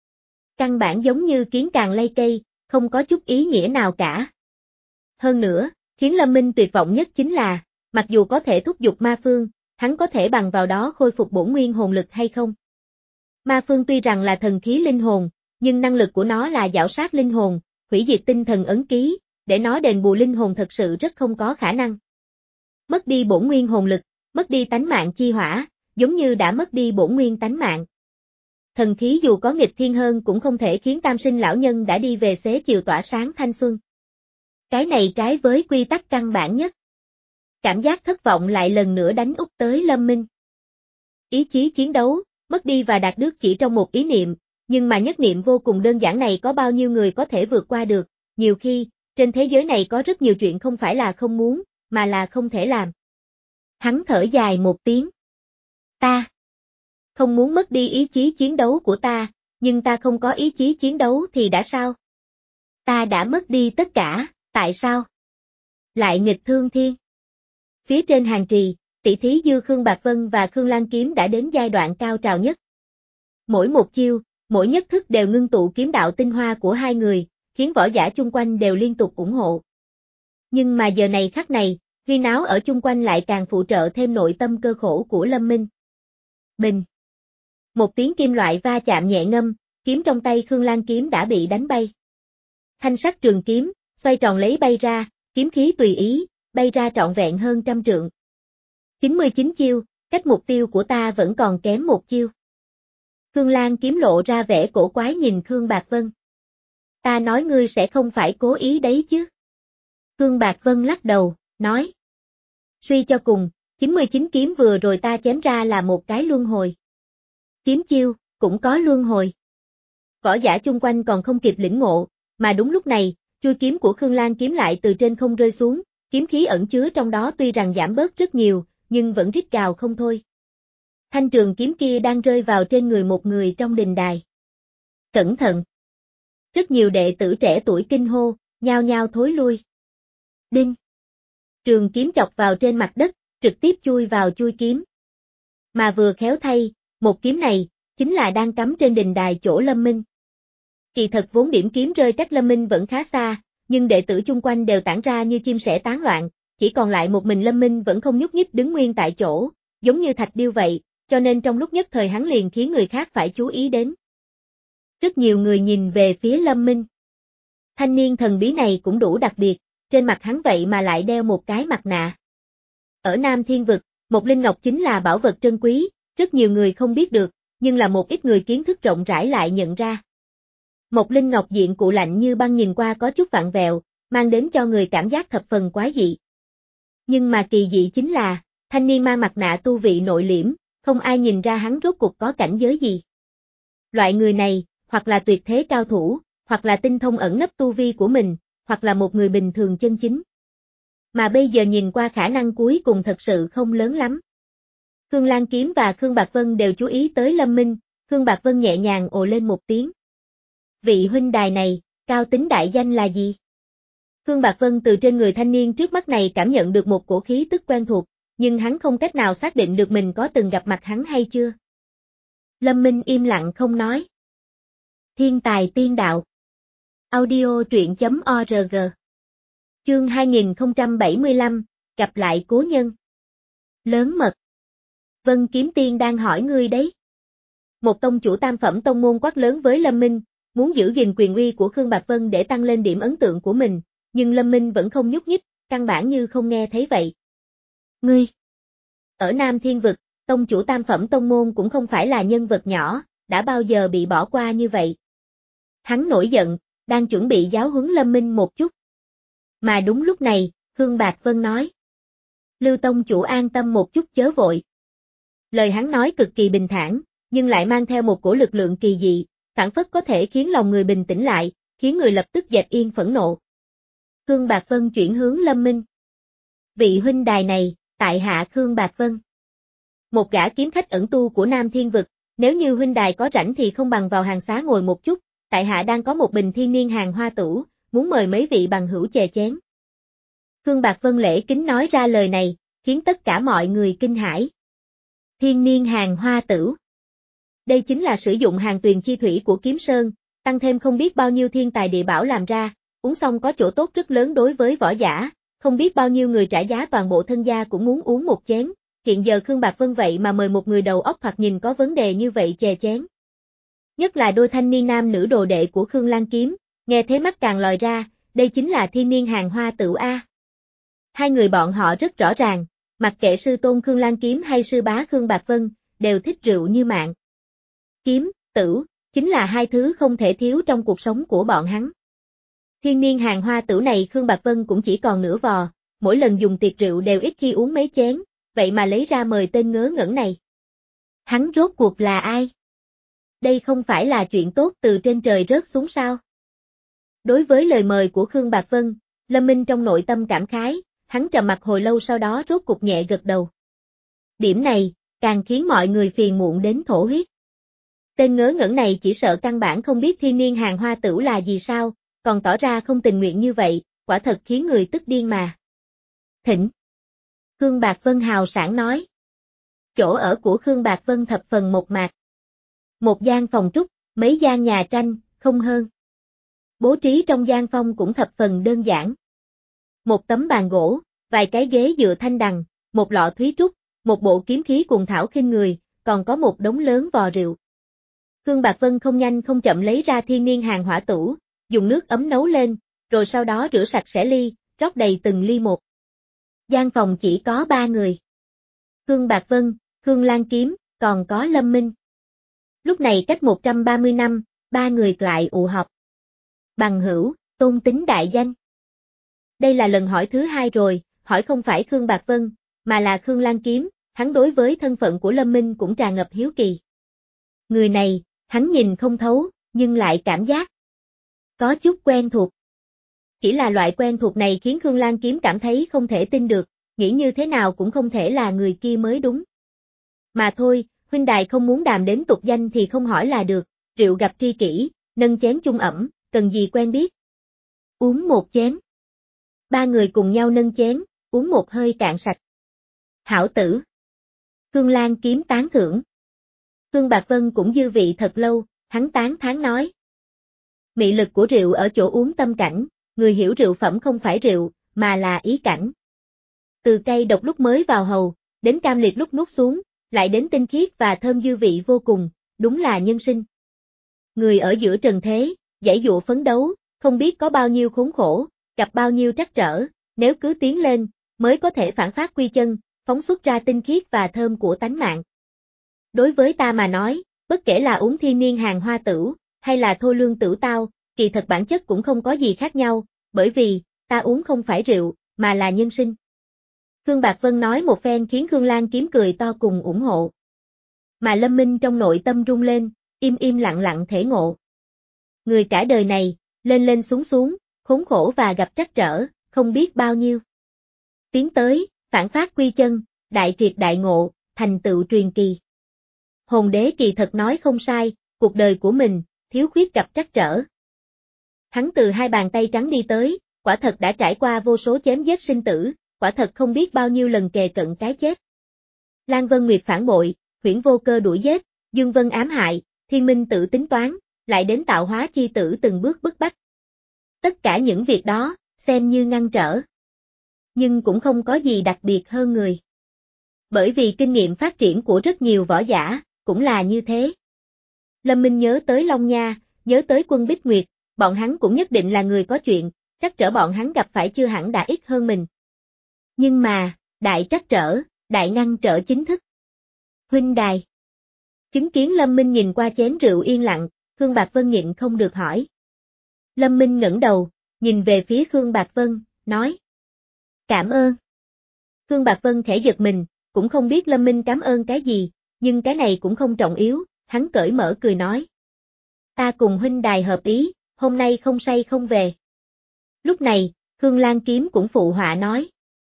Căn bản giống như kiến càng lay cây, không có chút ý nghĩa nào cả. Hơn nữa, khiến Lâm Minh tuyệt vọng nhất chính là, mặc dù có thể thúc giục ma phương, hắn có thể bằng vào đó khôi phục bổn nguyên hồn lực hay không? Ma phương tuy rằng là thần khí linh hồn, nhưng năng lực của nó là giảo sát linh hồn, hủy diệt tinh thần ấn ký, để nó đền bù linh hồn thật sự rất không có khả năng. Mất đi bổn nguyên hồn lực, mất đi tánh mạng chi hỏa, giống như đã mất đi bổn nguyên tánh mạng. Thần khí dù có nghịch thiên hơn cũng không thể khiến tam sinh lão nhân đã đi về xế chiều tỏa sáng thanh xuân. Cái này trái với quy tắc căn bản nhất. Cảm giác thất vọng lại lần nữa đánh úp tới Lâm Minh. Ý chí chiến đấu, mất đi và đạt được chỉ trong một ý niệm, nhưng mà nhất niệm vô cùng đơn giản này có bao nhiêu người có thể vượt qua được, nhiều khi, trên thế giới này có rất nhiều chuyện không phải là không muốn, mà là không thể làm. Hắn thở dài một tiếng. Ta không muốn mất đi ý chí chiến đấu của ta, nhưng ta không có ý chí chiến đấu thì đã sao? Ta đã mất đi tất cả, tại sao? Lại nghịch thương thiên. Phía trên hàng trì, tỷ thí Dư Khương Bạc Vân và Khương Lan Kiếm đã đến giai đoạn cao trào nhất. Mỗi một chiêu, mỗi nhất thức đều ngưng tụ kiếm đạo tinh hoa của hai người, khiến võ giả chung quanh đều liên tục ủng hộ. Nhưng mà giờ này khắc này, huyên náo ở chung quanh lại càng phụ trợ thêm nội tâm cơ khổ của Lâm Minh. Bình. Một tiếng kim loại va chạm nhẹ ngâm, kiếm trong tay Khương Lan kiếm đã bị đánh bay. Thanh sắc trường kiếm, xoay tròn lấy bay ra, kiếm khí tùy ý, bay ra trọn vẹn hơn trăm trượng. chín mươi chín chiêu, cách mục tiêu của ta vẫn còn kém một chiêu. Khương Lan kiếm lộ ra vẻ cổ quái nhìn Khương Bạc Vân. Ta nói ngươi sẽ không phải cố ý đấy chứ. Khương Bạc Vân lắc đầu, nói. Suy cho cùng, chín mươi chín kiếm vừa rồi ta chém ra là một cái luân hồi. Kiếm chiêu, cũng có luân hồi. Võ giả chung quanh còn không kịp lĩnh ngộ, mà đúng lúc này, chui kiếm của Khương Lan kiếm lại từ trên không rơi xuống, kiếm khí ẩn chứa trong đó tuy rằng giảm bớt rất nhiều, nhưng vẫn rít gào không thôi. Thanh trường kiếm kia đang rơi vào trên người một người trong đình đài. Cẩn thận! Rất nhiều đệ tử trẻ tuổi kinh hô, nhao nhao thối lui. Đinh! Trường kiếm chọc vào trên mặt đất, trực tiếp chui vào chui kiếm. Mà vừa khéo thay, một kiếm này, chính là đang cắm trên đình đài chỗ Lâm Minh. Kỳ thật vốn điểm kiếm rơi cách Lâm Minh vẫn khá xa, nhưng đệ tử chung quanh đều tản ra như chim sẻ tán loạn, chỉ còn lại một mình Lâm Minh vẫn không nhúc nhích đứng nguyên tại chỗ, giống như thạch điêu vậy, cho nên trong lúc nhất thời hắn liền khiến người khác phải chú ý đến. Rất nhiều người nhìn về phía Lâm Minh. Thanh niên thần bí này cũng đủ đặc biệt, trên mặt hắn vậy mà lại đeo một cái mặt nạ. Ở Nam Thiên Vực, một linh ngọc chính là bảo vật trân quý, rất nhiều người không biết được, nhưng là một ít người kiến thức rộng rãi lại nhận ra. Một linh ngọc diện cụ lạnh như băng nhìn qua có chút vặn vẹo, mang đến cho người cảm giác thập phần quái dị. Nhưng mà kỳ dị chính là, thanh niên mang mặt nạ tu vị nội liễm, không ai nhìn ra hắn rốt cuộc có cảnh giới gì. Loại người này, hoặc là tuyệt thế cao thủ, hoặc là tinh thông ẩn nấp tu vi của mình, hoặc là một người bình thường chân chính. Mà bây giờ nhìn qua khả năng cuối cùng thật sự không lớn lắm. Khương Lan Kiếm và Khương Bạc Vân đều chú ý tới Lâm Minh, Khương Bạc Vân nhẹ nhàng ồ lên một tiếng. Vị huynh đài này, cao tính đại danh là gì? Khương Bạc Vân từ trên người thanh niên trước mắt này cảm nhận được một cổ khí tức quen thuộc, nhưng hắn không cách nào xác định được mình có từng gặp mặt hắn hay chưa. Lâm Minh im lặng không nói. Thiên tài tiên đạo. Audio truyện.org. Chương hai nghìn không trăm bảy mươi lăm, gặp lại cố nhân. Lớn mật. Vân Kiếm Tiên đang hỏi ngươi đấy. Một tông chủ tam phẩm tông môn quát lớn với Lâm Minh, muốn giữ gìn quyền uy của Khương Bạc Vân để tăng lên điểm ấn tượng của mình, nhưng Lâm Minh vẫn không nhúc nhích, căn bản như không nghe thấy vậy. Ngươi. Ở Nam Thiên Vực, tông chủ tam phẩm tông môn cũng không phải là nhân vật nhỏ, đã bao giờ bị bỏ qua như vậy. Hắn nổi giận, đang chuẩn bị giáo huấn Lâm Minh một chút. Mà đúng lúc này, Khương Bạc Vân nói. Lưu tông chủ an tâm một chút chớ vội. Lời hắn nói cực kỳ bình thản, nhưng lại mang theo một cổ lực lượng kỳ dị, phảng phất có thể khiến lòng người bình tĩnh lại, khiến người lập tức dẹp yên phẫn nộ. Khương Bạc Vân chuyển hướng Lâm Minh. Vị huynh đài này, tại hạ Khương Bạc Vân. Một gã kiếm khách ẩn tu của Nam Thiên Vực, nếu như huynh đài có rảnh thì không bằng vào hàng xá ngồi một chút, tại hạ đang có một bình thiên niên hàng hoa tửu, muốn mời mấy vị bằng hữu chè chén. Khương Bạc Vân lễ kính nói ra lời này, khiến tất cả mọi người kinh hãi. Thiên niên hàng hoa tửu. Đây chính là sử dụng hàng tuyền chi thủy của Kiếm Sơn, tăng thêm không biết bao nhiêu thiên tài địa bảo làm ra, uống xong có chỗ tốt rất lớn đối với võ giả, không biết bao nhiêu người trả giá toàn bộ thân gia cũng muốn uống một chén, hiện giờ Khương Bạc Vân vậy mà mời một người đầu óc hoặc nhìn có vấn đề như vậy chè chén. Nhất là đôi thanh niên nam nữ đồ đệ của Khương Lan Kiếm, nghe thế mắt càng lòi ra, đây chính là thiên niên hàng hoa tửu A. Hai người bọn họ rất rõ ràng, mặc kệ sư tôn Khương Lan Kiếm hay sư bá Khương Bạc Vân, đều thích rượu như mạng. Kiếm, tửu, chính là hai thứ không thể thiếu trong cuộc sống của bọn hắn. Thiên niên hàng hoa tửu này Khương Bạc Vân cũng chỉ còn nửa vò, mỗi lần dùng tiệc rượu đều ít khi uống mấy chén, vậy mà lấy ra mời tên ngớ ngẩn này. Hắn rốt cuộc là ai? Đây không phải là chuyện tốt từ trên trời rớt xuống sao? Đối với lời mời của Khương Bạc Vân, Lâm Minh trong nội tâm cảm khái, hắn trầm mặc hồi lâu sau đó rốt cục nhẹ gật đầu. Điểm này, càng khiến mọi người phiền muộn đến thổ huyết. Tên ngớ ngẩn này chỉ sợ căn bản không biết thiên niên hàng hoa tửu là gì sao, còn tỏ ra không tình nguyện như vậy, quả thật khiến người tức điên mà. Thỉnh. Khương Bạc Vân hào sảng nói. Chỗ ở của Khương Bạc Vân thập phần một mạc. Một gian phòng trúc, mấy gian nhà tranh, không hơn. Bố trí trong gian phòng cũng thập phần đơn giản. Một tấm bàn gỗ, vài cái ghế dựa thanh đằng, một lọ thúy trúc, một bộ kiếm khí cuồng thảo khinh người, còn có một đống lớn vò rượu. Khương Bạc Vân không nhanh không chậm lấy ra thiên niên hàng hỏa tủ, dùng nước ấm nấu lên, rồi sau đó rửa sạch sẽ ly, rót đầy từng ly một. Gian phòng chỉ có ba người. Khương Bạc Vân, Khương Lan Kiếm, còn có Lâm Minh. Lúc này cách một trăm ba mươi năm, ba người lại ụ họp. Bằng hữu, tôn tính đại danh. Đây là lần hỏi thứ hai rồi, hỏi không phải Khương Bạc Vân, mà là Khương Lan Kiếm, hắn đối với thân phận của Lâm Minh cũng tràn ngập hiếu kỳ. Người này, hắn nhìn không thấu, nhưng lại cảm giác có chút quen thuộc. Chỉ là loại quen thuộc này khiến Khương Lan Kiếm cảm thấy không thể tin được, nghĩ như thế nào cũng không thể là người kia mới đúng. Mà thôi, huynh đài không muốn đàm đến tục danh thì không hỏi là được, rượu gặp tri kỷ, nâng chén chung ẩm, cần gì quen biết. Uống một chén. Ba người cùng nhau nâng chén, uống một hơi cạn sạch. Hảo tử. Khương Lan Kiếm tán thưởng. Khương Bạc Vân cũng dư vị thật lâu, hắn tán thán nói. Mị lực của rượu ở chỗ uống tâm cảnh, người hiểu rượu phẩm không phải rượu, mà là ý cảnh. Từ cay độc lúc mới vào hầu, đến cam liệt lúc nuốt xuống, lại đến tinh khiết và thơm dư vị vô cùng, đúng là nhân sinh. Người ở giữa trần thế, giãy dụa phấn đấu, không biết có bao nhiêu khốn khổ, gặp bao nhiêu trắc trở, nếu cứ tiến lên, mới có thể phản phát quy chân, phóng xuất ra tinh khiết và thơm của tánh mạng. Đối với ta mà nói, bất kể là uống thiên niên hàng hoa tửu, hay là thôi lương tửu tao, kỳ thật bản chất cũng không có gì khác nhau, bởi vì, ta uống không phải rượu, mà là nhân sinh. Khương Bạc Vân nói một phen khiến Khương Lan Kiếm cười to cùng ủng hộ. Mà Lâm Minh trong nội tâm rung lên, im im lặng lặng thể ngộ. Người cả đời này, lên lên xuống xuống, khốn khổ và gặp trắc trở, không biết bao nhiêu. Tiến tới, phản phát quy chân, đại triệt đại ngộ, thành tựu truyền kỳ. Hồn đế kỳ thật nói không sai, cuộc đời của mình, thiếu khuyết gặp trắc trở. Hắn từ hai bàn tay trắng đi tới, quả thật đã trải qua vô số chém giết sinh tử, quả thật không biết bao nhiêu lần kề cận cái chết. Lan Vân Nguyệt phản bội, Huyễn Vô Cơ đuổi giết, Dương Vân ám hại, Thiên Minh tự tính toán, lại đến tạo hóa chi tử từng bước bức bách. Tất cả những việc đó, xem như ngăn trở. Nhưng cũng không có gì đặc biệt hơn người. Bởi vì kinh nghiệm phát triển của rất nhiều võ giả, cũng là như thế. Lâm Minh nhớ tới Long Nha, nhớ tới Quân Bích Nguyệt, bọn hắn cũng nhất định là người có chuyện, trắc trở bọn hắn gặp phải chưa hẳn đã ít hơn mình. Nhưng mà, đại trắc trở, đại ngăn trở chính thức. Huynh đài. Chứng kiến Lâm Minh nhìn qua chén rượu yên lặng, Khương Bạc Vân nhịn không được hỏi. Lâm Minh ngẩng đầu, nhìn về phía Khương Bạc Vân, nói. Cảm ơn. Khương Bạc Vân khẽ giật mình, cũng không biết Lâm Minh cảm ơn cái gì, nhưng cái này cũng không trọng yếu, hắn cởi mở cười nói. Ta cùng huynh đài hợp ý, hôm nay không say không về. Lúc này, Khương Lan Kiếm cũng phụ họa nói.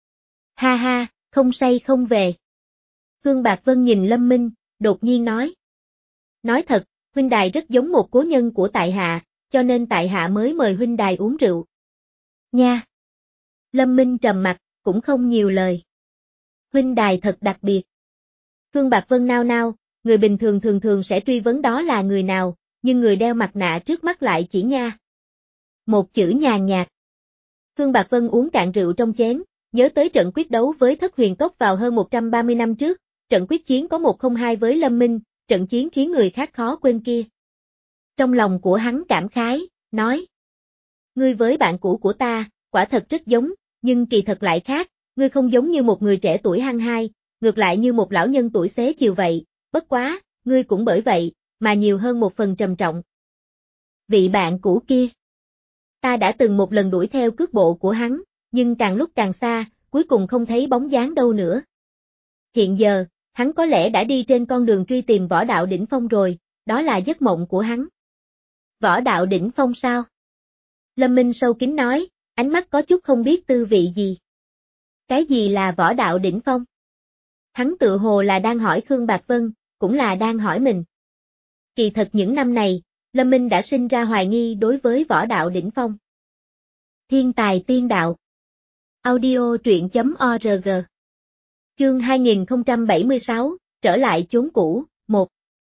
Ha ha, không say không về. Khương Bạc Vân nhìn Lâm Minh, đột nhiên nói. Nói thật, huynh đài rất giống một cố nhân của tại hạ, cho nên tại hạ mới mời huynh đài uống rượu. Nha. Lâm Minh trầm mặt, cũng không nhiều lời. Huynh đài thật đặc biệt. Khương Bạc Vân nao nao, người bình thường thường thường sẽ truy vấn đó là người nào, nhưng người đeo mặt nạ trước mắt lại chỉ nha. Một chữ nhàn nhạt. Khương Bạc Vân uống cạn rượu trong chén, nhớ tới trận quyết đấu với Thất Huyền Cốc vào hơn một trăm ba mươi năm trước, trận quyết chiến có một không hai với Lâm Minh, trận chiến khiến người khác khó quên kia. Trong lòng của hắn cảm khái, nói. Ngươi với bạn cũ của ta, quả thật rất giống, nhưng kỳ thật lại khác, ngươi không giống như một người trẻ tuổi hăng hai, ngược lại như một lão nhân tuổi xế chiều vậy, bất quá, ngươi cũng bởi vậy, mà nhiều hơn một phần trầm trọng. Vị bạn cũ kia. Ta đã từng một lần đuổi theo cước bộ của hắn, nhưng càng lúc càng xa, cuối cùng không thấy bóng dáng đâu nữa. Hiện giờ, hắn có lẽ đã đi trên con đường truy tìm võ đạo đỉnh phong rồi, đó là giấc mộng của hắn. Võ đạo đỉnh phong sao? Lâm Minh sâu kín nói, ánh mắt có chút không biết tư vị gì. Cái gì là võ đạo đỉnh phong? Hắn tự hồ là đang hỏi Khương Bạc Vân, cũng là đang hỏi mình. Kỳ thật những năm này, Lâm Minh đã sinh ra hoài nghi đối với võ đạo đỉnh phong. Thiên tài tiên đạo. Audio truyện.org. Chương hai nghìn không trăm bảy mươi sáu, trở lại chốn cũ, một.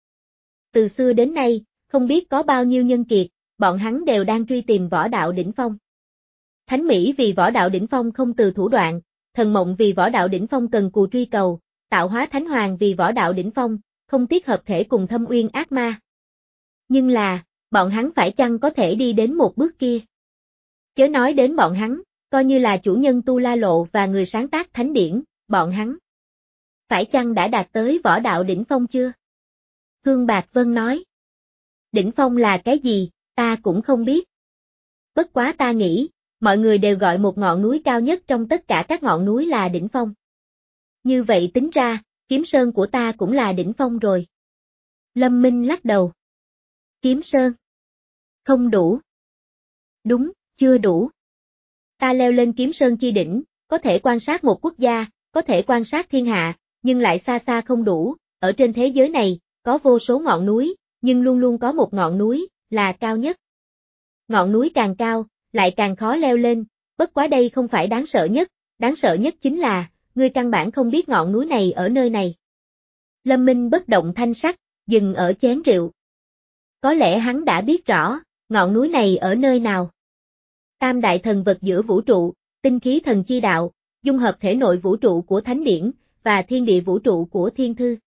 Từ xưa đến nay, không biết có bao nhiêu nhân kiệt, bọn hắn đều đang truy tìm võ đạo đỉnh phong. Thánh Mỹ vì võ đạo đỉnh phong không từ thủ đoạn, Thần Mộng vì võ đạo đỉnh phong cần cù truy cầu, Tạo Hóa Thánh Hoàng vì võ đạo đỉnh phong, không tiếc hợp thể cùng Thâm Uyên ác ma. Nhưng là, bọn hắn phải chăng có thể đi đến một bước kia? Chớ nói đến bọn hắn, coi như là chủ nhân Tu La Lộ và người sáng tác thánh điển, bọn hắn phải chăng đã đạt tới võ đạo đỉnh phong chưa? Khương Bạc Vân nói. Đỉnh phong là cái gì, ta cũng không biết. Bất quá ta nghĩ, mọi người đều gọi một ngọn núi cao nhất trong tất cả các ngọn núi là đỉnh phong. Như vậy tính ra, Kiếm Sơn của ta cũng là đỉnh phong rồi. Lâm Minh lắc đầu. Kiếm Sơn. Không đủ. Đúng, chưa đủ. Ta leo lên Kiếm Sơn chi đỉnh, có thể quan sát một quốc gia, có thể quan sát thiên hạ, nhưng lại xa xa không đủ, ở trên thế giới này, có vô số ngọn núi, nhưng luôn luôn có một ngọn núi, là cao nhất. Ngọn núi càng cao, lại càng khó leo lên, bất quá đây không phải đáng sợ nhất, đáng sợ nhất chính là, ngươi căn bản không biết ngọn núi này ở nơi này. Lâm Minh bất động thanh sắc, dừng ở chén rượu. Có lẽ hắn đã biết rõ, ngọn núi này ở nơi nào. Tam đại thần vật giữa vũ trụ, tinh khí thần chi đạo, dung hợp thể nội vũ trụ của thánh điển, và thiên địa vũ trụ của thiên thư.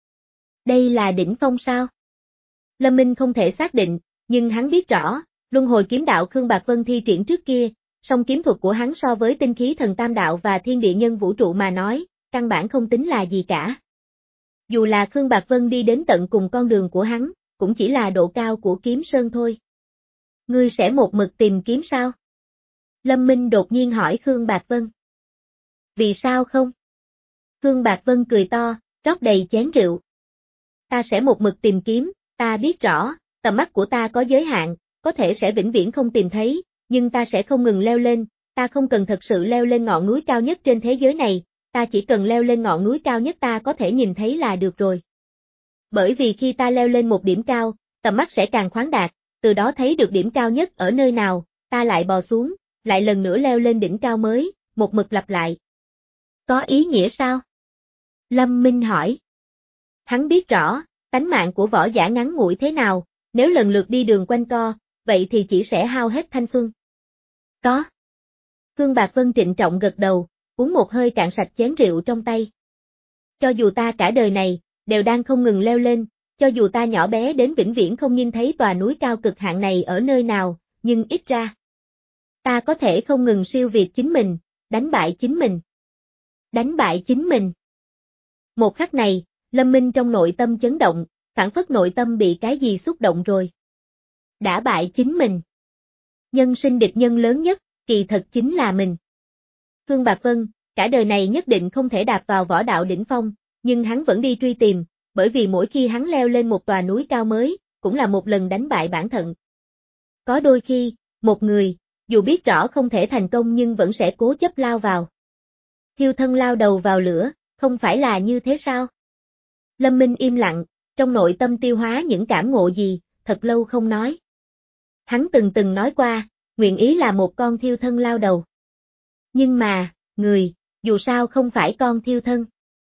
Đây là đỉnh phong sao? Lâm Minh không thể xác định, nhưng hắn biết rõ, luân hồi kiếm đạo Khương Bạc Vân thi triển trước kia, song kiếm thuật của hắn so với tinh khí thần tam đạo và thiên địa nhân vũ trụ mà nói, căn bản không tính là gì cả. Dù là Khương Bạc Vân đi đến tận cùng con đường của hắn, cũng chỉ là độ cao của Kiếm Sơn thôi. Ngươi sẽ một mực tìm kiếm sao? Lâm Minh đột nhiên hỏi Khương Bạc Vân. Vì sao không? Khương Bạc Vân cười to, rót đầy chén rượu. Ta sẽ một mực tìm kiếm, ta biết rõ, tầm mắt của ta có giới hạn, có thể sẽ vĩnh viễn không tìm thấy, nhưng ta sẽ không ngừng leo lên, ta không cần thật sự leo lên ngọn núi cao nhất trên thế giới này, ta chỉ cần leo lên ngọn núi cao nhất ta có thể nhìn thấy là được rồi. Bởi vì khi ta leo lên một điểm cao, tầm mắt sẽ càng khoáng đạt, từ đó thấy được điểm cao nhất ở nơi nào, ta lại bò xuống, lại lần nữa leo lên đỉnh cao mới, một mực lặp lại. Có ý nghĩa sao? Lâm Minh hỏi. Hắn biết rõ, tánh mạng của võ giả ngắn ngủi thế nào, nếu lần lượt đi đường quanh co, vậy thì chỉ sẽ hao hết thanh xuân. Có. Khương Bạc Vân trịnh trọng gật đầu, uống một hơi cạn sạch chén rượu trong tay. Cho dù ta cả đời này, đều đang không ngừng leo lên, cho dù ta nhỏ bé đến vĩnh viễn không nhìn thấy tòa núi cao cực hạn này ở nơi nào, nhưng ít ra, ta có thể không ngừng siêu việt chính mình, đánh bại chính mình. Đánh bại chính mình. Một khắc này, Lâm Minh trong nội tâm chấn động, phản phất nội tâm bị cái gì xúc động rồi. Đã bại chính mình. Nhân sinh địch nhân lớn nhất, kỳ thật chính là mình. Khương Bạc Vân, cả đời này nhất định không thể đạp vào võ đạo đỉnh phong, nhưng hắn vẫn đi truy tìm, bởi vì mỗi khi hắn leo lên một tòa núi cao mới, cũng là một lần đánh bại bản thân. Có đôi khi, một người, dù biết rõ không thể thành công nhưng vẫn sẽ cố chấp lao vào. Thiêu thân lao đầu vào lửa, không phải là như thế sao? Lâm Minh im lặng, trong nội tâm tiêu hóa những cảm ngộ gì, thật lâu không nói. Hắn từng từng nói qua, nguyện ý là một con thiêu thân lao đầu. Nhưng mà, người, dù sao không phải con thiêu thân.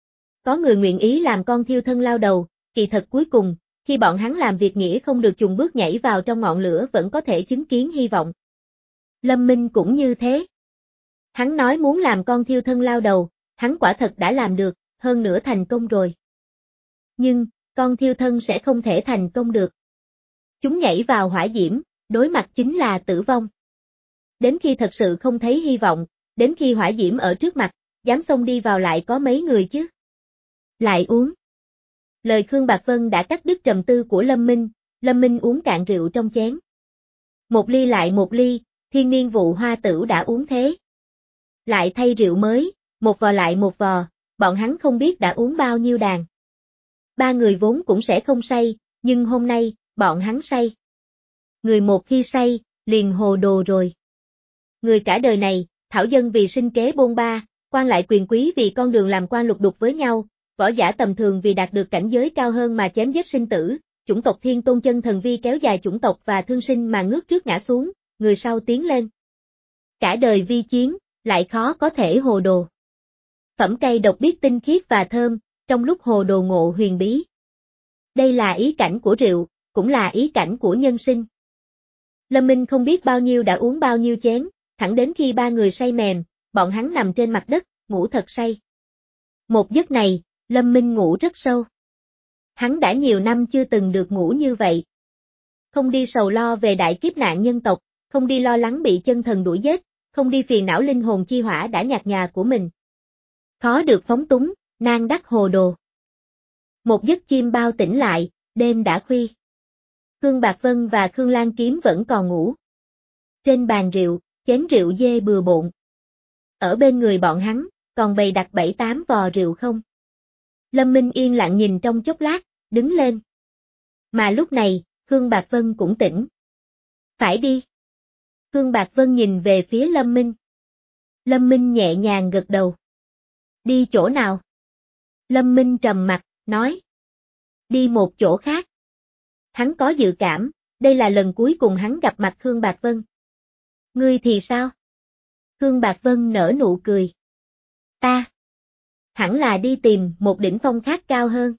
Có người nguyện ý làm con thiêu thân lao đầu, kỳ thật cuối cùng, khi bọn hắn làm việc nghĩa không được chùng bước nhảy vào trong ngọn lửa vẫn có thể chứng kiến hy vọng. Lâm Minh cũng như thế. Hắn nói muốn làm con thiêu thân lao đầu, hắn quả thật đã làm được, hơn nữa thành công rồi. Nhưng, con thiêu thân sẽ không thể thành công được. Chúng nhảy vào hỏa diễm, đối mặt chính là tử vong. Đến khi thật sự không thấy hy vọng, đến khi hỏa diễm ở trước mặt, dám xông đi vào lại có mấy người chứ? Lại uống. Lời Khương Bạc Vân đã cắt đứt trầm tư của Lâm Minh, Lâm Minh uống cạn rượu trong chén. Một ly lại một ly, thiên niên vụ hoa tửu đã uống thế. Lại thay rượu mới, một vò lại một vò, bọn hắn không biết đã uống bao nhiêu đàn. Ba người vốn cũng sẽ không say, nhưng hôm nay, bọn hắn say. Người một khi say, liền hồ đồ rồi. Người cả đời này, thảo dân vì sinh kế bôn ba, quan lại quyền quý vì con đường làm quan lục đục với nhau, võ giả tầm thường vì đạt được cảnh giới cao hơn mà chém giết sinh tử, chủng tộc thiên tôn chân thần vi kéo dài chủng tộc và thương sinh mà ngước trước ngã xuống, người sau tiến lên. Cả đời vi chiến, lại khó có thể hồ đồ. Phẩm cây độc biết tinh khiết và thơm, trong lúc hồ đồ ngộ huyền bí. Đây là ý cảnh của rượu, cũng là ý cảnh của nhân sinh. Lâm Minh không biết bao nhiêu đã uống bao nhiêu chén, thẳng đến khi ba người say mềm, bọn hắn nằm trên mặt đất, ngủ thật say. Một giấc này, Lâm Minh ngủ rất sâu. Hắn đã nhiều năm chưa từng được ngủ như vậy. không đi sầu lo về đại kiếp nạn nhân tộc, không đi lo lắng bị chân thần đuổi giết, không đi phiền não linh hồn chi hỏa đã nhạt nhòa của mình. Khó được phóng túng, nan đắc hồ đồ. Một giấc chim bao tỉnh lại, đêm đã khuya. Khương Bạc Vân và Khương Lan Kiếm vẫn còn ngủ. Trên bàn rượu, chén rượu dê bừa bộn. Ở bên người bọn hắn, còn bày đặt bảy tám vò rượu không. Lâm Minh yên lặng nhìn trong chốc lát, đứng lên. Mà lúc này, Khương Bạc Vân cũng tỉnh. Phải đi. Khương Bạc Vân nhìn về phía Lâm Minh. Lâm Minh nhẹ nhàng gật đầu. Đi chỗ nào? Lâm Minh trầm mặt, nói. Đi một chỗ khác. Hắn có dự cảm, đây là lần cuối cùng hắn gặp mặt Khương Bạc Vân. Ngươi thì sao? Khương Bạc Vân nở nụ cười. Ta. Hẳn là đi tìm một đỉnh phong khác cao hơn.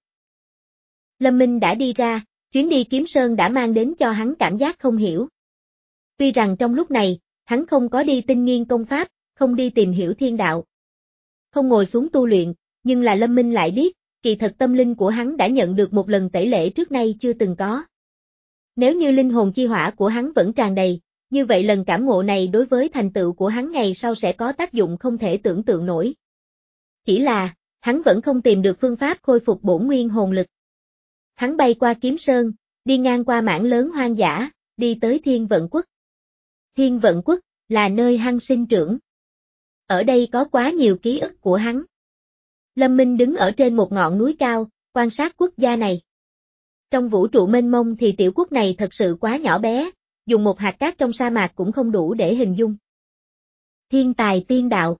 Lâm Minh đã đi ra, chuyến đi Kiếm Sơn đã mang đến cho hắn cảm giác không hiểu. Tuy rằng trong lúc này, hắn không có đi tinh nghiên công pháp, không đi tìm hiểu thiên đạo. Không ngồi xuống tu luyện, nhưng là Lâm Minh lại biết, kỳ thật tâm linh của hắn đã nhận được một lần tẩy lễ trước nay chưa từng có. Nếu như linh hồn chi hỏa của hắn vẫn tràn đầy, như vậy lần cảm ngộ này đối với thành tựu của hắn ngày sau sẽ có tác dụng không thể tưởng tượng nổi. Chỉ là, hắn vẫn không tìm được phương pháp khôi phục bổn nguyên hồn lực. Hắn bay qua Kiếm Sơn, đi ngang qua mảng lớn hoang dã, đi tới Thiên Vận Quốc. Thiên Vận Quốc là nơi hắn sinh trưởng. Ở đây có quá nhiều ký ức của hắn. Lâm Minh đứng ở trên một ngọn núi cao, quan sát quốc gia này. Trong vũ trụ mênh mông thì tiểu quốc này thật sự quá nhỏ bé, dùng một hạt cát trong sa mạc cũng không đủ để hình dung. Thiên tài tiên đạo.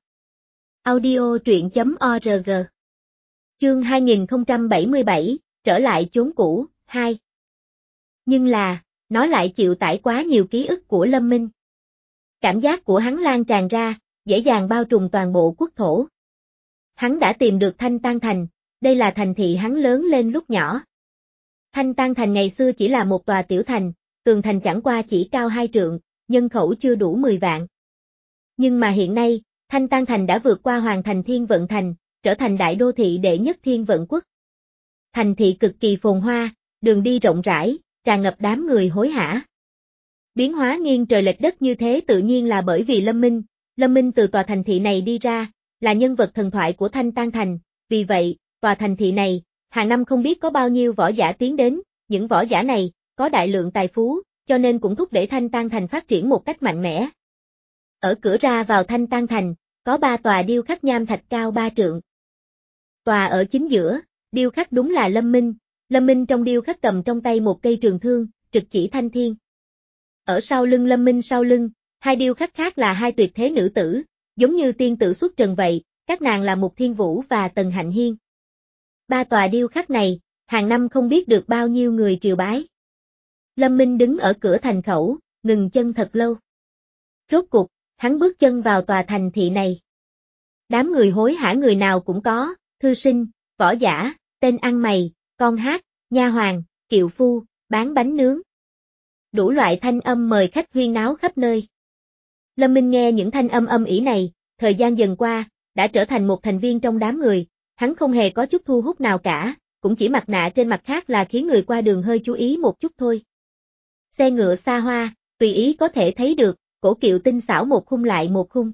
Audio truyện chấm org. Chương hai nghìn không trăm bảy mươi bảy, trở lại chốn cũ, hai. Nhưng là, nó lại chịu tải quá nhiều ký ức của Lâm Minh. Cảm giác của hắn lan tràn ra, dễ dàng bao trùm toàn bộ quốc thổ. Hắn đã tìm được Thanh Tan Thành, đây là thành thị hắn lớn lên lúc nhỏ. Thanh Tan Thành ngày xưa chỉ là một tòa tiểu thành, tường thành chẳng qua chỉ cao hai trượng, nhân khẩu chưa đủ mười vạn. Nhưng mà hiện nay, Thanh Tan Thành đã vượt qua hoàn thành Thiên Vận Thành, trở thành đại đô thị đệ nhất Thiên Vận Quốc. Thành thị cực kỳ phồn hoa, đường đi rộng rãi, tràn ngập đám người hối hả. Biến hóa nghiêng trời lệch đất như thế tự nhiên là bởi vì Lâm Minh, Lâm Minh từ tòa thành thị này đi ra, là nhân vật thần thoại của Thanh Tan Thành, vì vậy, tòa thành thị này, hàng năm không biết có bao nhiêu võ giả tiến đến, những võ giả này, có đại lượng tài phú, cho nên cũng thúc đẩy Thanh Tan Thành phát triển một cách mạnh mẽ. Ở cửa ra vào Thanh Tan Thành, có ba tòa điêu khắc nham thạch cao ba trượng. Tòa ở chính giữa, điêu khắc đúng là Lâm Minh, Lâm Minh trong điêu khắc cầm trong tay một cây trường thương, trực chỉ thanh thiên. Ở sau lưng Lâm Minh sau lưng, hai điêu khắc khác là hai tuyệt thế nữ tử, giống như tiên tử xuất trần vậy, các nàng là Mục Thiên Vũ và Tần Hạnh Hiên. Ba tòa điêu khắc này, hàng năm không biết được bao nhiêu người triều bái. Lâm Minh đứng ở cửa thành khẩu, ngừng chân thật lâu. Rốt cục, hắn bước chân vào tòa thành thị này. Đám người hối hả người nào cũng có, thư sinh, võ giả, tên ăn mày, con hát, nha hoàn, kiệu phu, bán bánh nướng. Đủ loại thanh âm mời khách huyên náo khắp nơi. Lâm Minh nghe những thanh âm âm ỉ này, thời gian dần qua, đã trở thành một thành viên trong đám người, hắn không hề có chút thu hút nào cả, cũng chỉ mặt nạ trên mặt khác là khiến người qua đường hơi chú ý một chút thôi. Xe ngựa xa hoa, tùy ý có thể thấy được, cổ kiệu tinh xảo một khung lại một khung.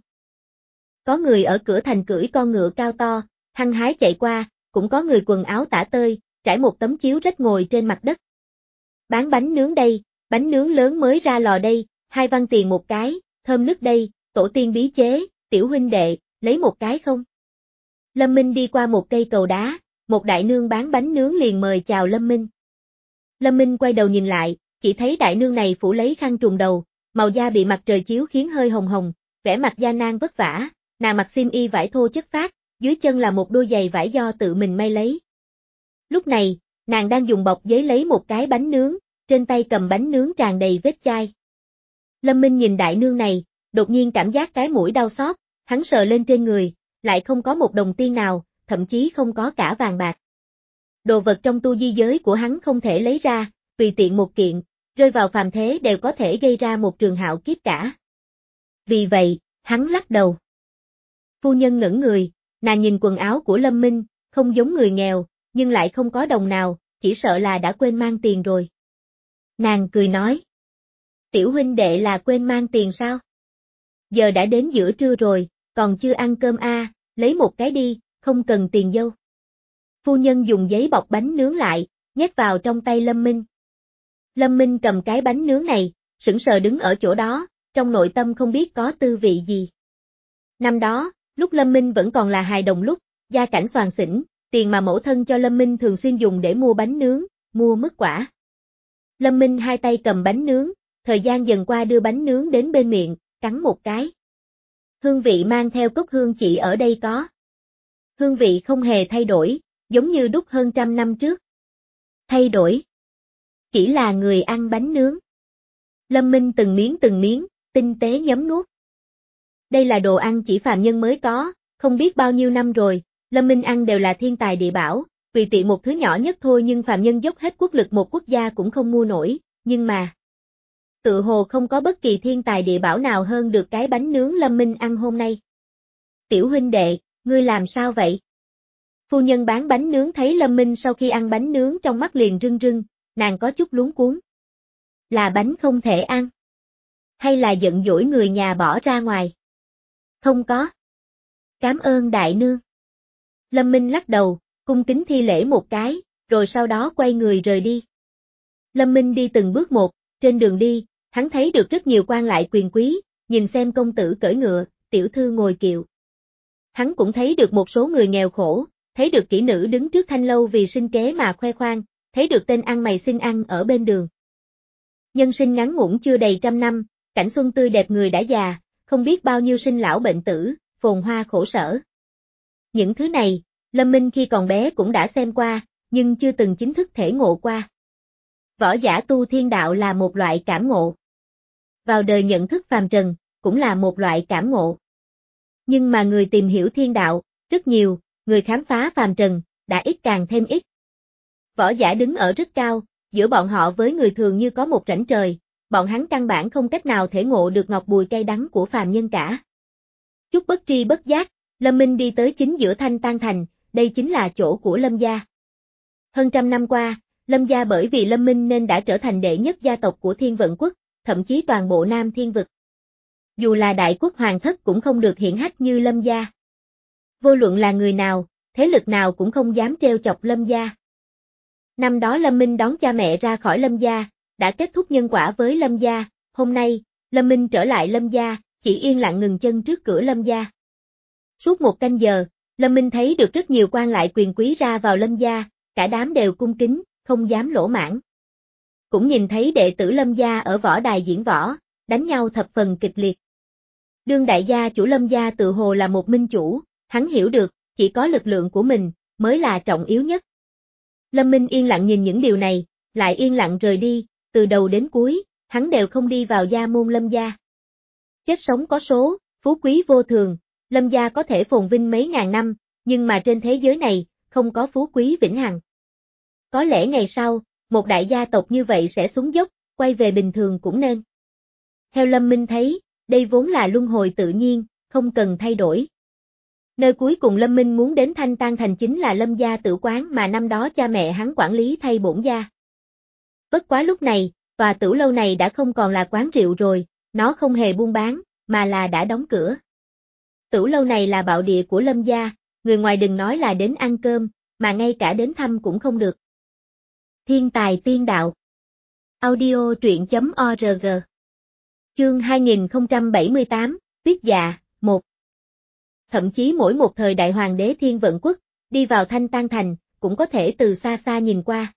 Có người ở cửa thành cưỡi con ngựa cao to, hăng hái chạy qua, cũng có người quần áo tả tơi, trải một tấm chiếu rách ngồi trên mặt đất. Bán bánh nướng đây, bánh nướng lớn mới ra lò đây, hai văn tiền một cái, thơm nức đây, tổ tiên bí chế, tiểu huynh đệ, lấy một cái không? Lâm Minh đi qua một cây cầu đá, một đại nương bán bánh nướng liền mời chào Lâm Minh. Lâm Minh quay đầu nhìn lại, chỉ thấy đại nương này phủ lấy khăn trùm đầu, màu da bị mặt trời chiếu khiến hơi hồng hồng, vẻ mặt gian nan vất vả, nàng mặc xiêm y vải thô chất phác, dưới chân là một đôi giày vải do tự mình may lấy. Lúc này, nàng đang dùng bọc giấy lấy một cái bánh nướng, trên tay cầm bánh nướng tràn đầy vết chai. Lâm Minh nhìn đại nương này, đột nhiên cảm giác cái mũi đau xót, hắn sờ lên trên người, lại không có một đồng tiền nào, thậm chí không có cả vàng bạc. Đồ vật trong tu di giới của hắn không thể lấy ra, tùy tiện một kiện, rơi vào phàm thế đều có thể gây ra một trường hạo kiếp cả. Vì vậy, hắn lắc đầu. Phu nhân ngẩn người, nàng nhìn quần áo của Lâm Minh, không giống người nghèo, nhưng lại không có đồng nào, chỉ sợ là đã quên mang tiền rồi. Nàng cười nói. Tiểu huynh đệ là quên mang tiền sao? Giờ đã đến giữa trưa rồi, còn chưa ăn cơm a, à, lấy một cái đi, không cần tiền dâu. Phu nhân dùng giấy bọc bánh nướng lại, nhét vào trong tay Lâm Minh. Lâm Minh cầm cái bánh nướng này, sững sờ đứng ở chỗ đó, trong nội tâm không biết có tư vị gì. Năm đó, lúc Lâm Minh vẫn còn là hài đồng lúc, gia cảnh xoàng xỉnh, tiền mà mẫu thân cho Lâm Minh thường xuyên dùng để mua bánh nướng, mua mứt quả. Lâm Minh hai tay cầm bánh nướng, thời gian dần qua đưa bánh nướng đến bên miệng, cắn một cái. Hương vị mang theo cốc hương chỉ ở đây có. Hương vị không hề thay đổi, giống như đúc hơn trăm năm trước. Thay đổi. Chỉ là người ăn bánh nướng. Lâm Minh từng miếng từng miếng, tinh tế nhấm nuốt. Đây là đồ ăn chỉ phàm nhân mới có, không biết bao nhiêu năm rồi, Lâm Minh ăn đều là thiên tài địa bảo, tùy tiện một thứ nhỏ nhất thôi nhưng phàm nhân dốc hết quốc lực một quốc gia cũng không mua nổi, nhưng mà tự hồ không có bất kỳ thiên tài địa bảo nào hơn được cái bánh nướng Lâm Minh ăn hôm nay. Tiểu huynh đệ, ngươi làm sao vậy? Phu nhân bán bánh nướng thấy Lâm Minh sau khi ăn bánh nướng trong mắt liền rưng rưng, nàng có chút luống cuống. Là bánh không thể ăn? Hay là giận dỗi người nhà bỏ ra ngoài? Không có. Cảm ơn đại nương. Lâm Minh lắc đầu, cung kính thi lễ một cái, rồi sau đó quay người rời đi. Lâm Minh đi từng bước một, trên đường đi, hắn thấy được rất nhiều quan lại quyền quý, nhìn xem công tử cưỡi ngựa, tiểu thư ngồi kiệu. Hắn cũng thấy được một số người nghèo khổ, thấy được kỹ nữ đứng trước thanh lâu vì sinh kế mà khoe khoang, thấy được tên ăn mày xin ăn ở bên đường. Nhân sinh ngắn ngủn chưa đầy trăm năm, cảnh xuân tươi đẹp người đã già, không biết bao nhiêu sinh lão bệnh tử, phồn hoa khổ sở. Những thứ này, Lâm Minh khi còn bé cũng đã xem qua, nhưng chưa từng chính thức thể ngộ qua. Võ giả tu thiên đạo là một loại cảm ngộ. Vào đời nhận thức phàm trần, cũng là một loại cảm ngộ. Nhưng mà người tìm hiểu thiên đạo, rất nhiều, người khám phá phàm trần, đã ít càng thêm ít. Võ giả đứng ở rất cao, giữa bọn họ với người thường như có một rãnh trời, bọn hắn căn bản không cách nào thể ngộ được ngọt bùi cay đắng của phàm nhân cả. Chút bất tri bất giác, Lâm Minh đi tới chính giữa Thanh Tan Thành, đây chính là chỗ của Lâm gia. Hơn trăm năm qua, Lâm gia bởi vì Lâm Minh nên đã trở thành đệ nhất gia tộc của Thiên Vận Quốc, thậm chí toàn bộ Nam Thiên Vực. Dù là đại quốc hoàng thất cũng không được hiển hách như Lâm gia. Vô luận là người nào, thế lực nào cũng không dám trêu chọc Lâm gia. Năm đó Lâm Minh đón cha mẹ ra khỏi Lâm gia, đã kết thúc nhân quả với Lâm gia, hôm nay, Lâm Minh trở lại Lâm gia, chỉ yên lặng ngừng chân trước cửa Lâm gia. Suốt một canh giờ, Lâm Minh thấy được rất nhiều quan lại quyền quý ra vào Lâm gia, cả đám đều cung kính, không dám lỗ mãng. Cũng nhìn thấy đệ tử Lâm gia ở võ đài diễn võ, đánh nhau thập phần kịch liệt. Đương đại gia chủ Lâm gia tự hồ là một minh chủ, hắn hiểu được, chỉ có lực lượng của mình, mới là trọng yếu nhất. Lâm Minh yên lặng nhìn những điều này, lại yên lặng rời đi, từ đầu đến cuối, hắn đều không đi vào gia môn Lâm gia. Chết sống có số, phú quý vô thường, Lâm gia có thể phồn vinh mấy ngàn năm, nhưng mà trên thế giới này, không có phú quý vĩnh hằng. Có lẽ ngày sau, một đại gia tộc như vậy sẽ xuống dốc, quay về bình thường cũng nên. Theo Lâm Minh thấy, đây vốn là luân hồi tự nhiên, không cần thay đổi. Nơi cuối cùng Lâm Minh muốn đến Thanh Tan Thành chính là Lâm gia tử quán mà năm đó cha mẹ hắn quản lý thay bổn gia. Bất quá lúc này, tòa tử lâu này đã không còn là quán rượu rồi, nó không hề buôn bán, mà là đã đóng cửa. Tử lâu này là bạo địa của Lâm gia, người ngoài đừng nói là đến ăn cơm, mà ngay cả đến thăm cũng không được. Thiên tài tiên đạo. Audio truyện chấm org. Chương hai nghìn không trăm bảy mươi tám, Tuyết Dạ, một. Thậm chí mỗi một thời đại hoàng đế Thiên Vận Quốc, đi vào Thanh Tan Thành, cũng có thể từ xa xa nhìn qua.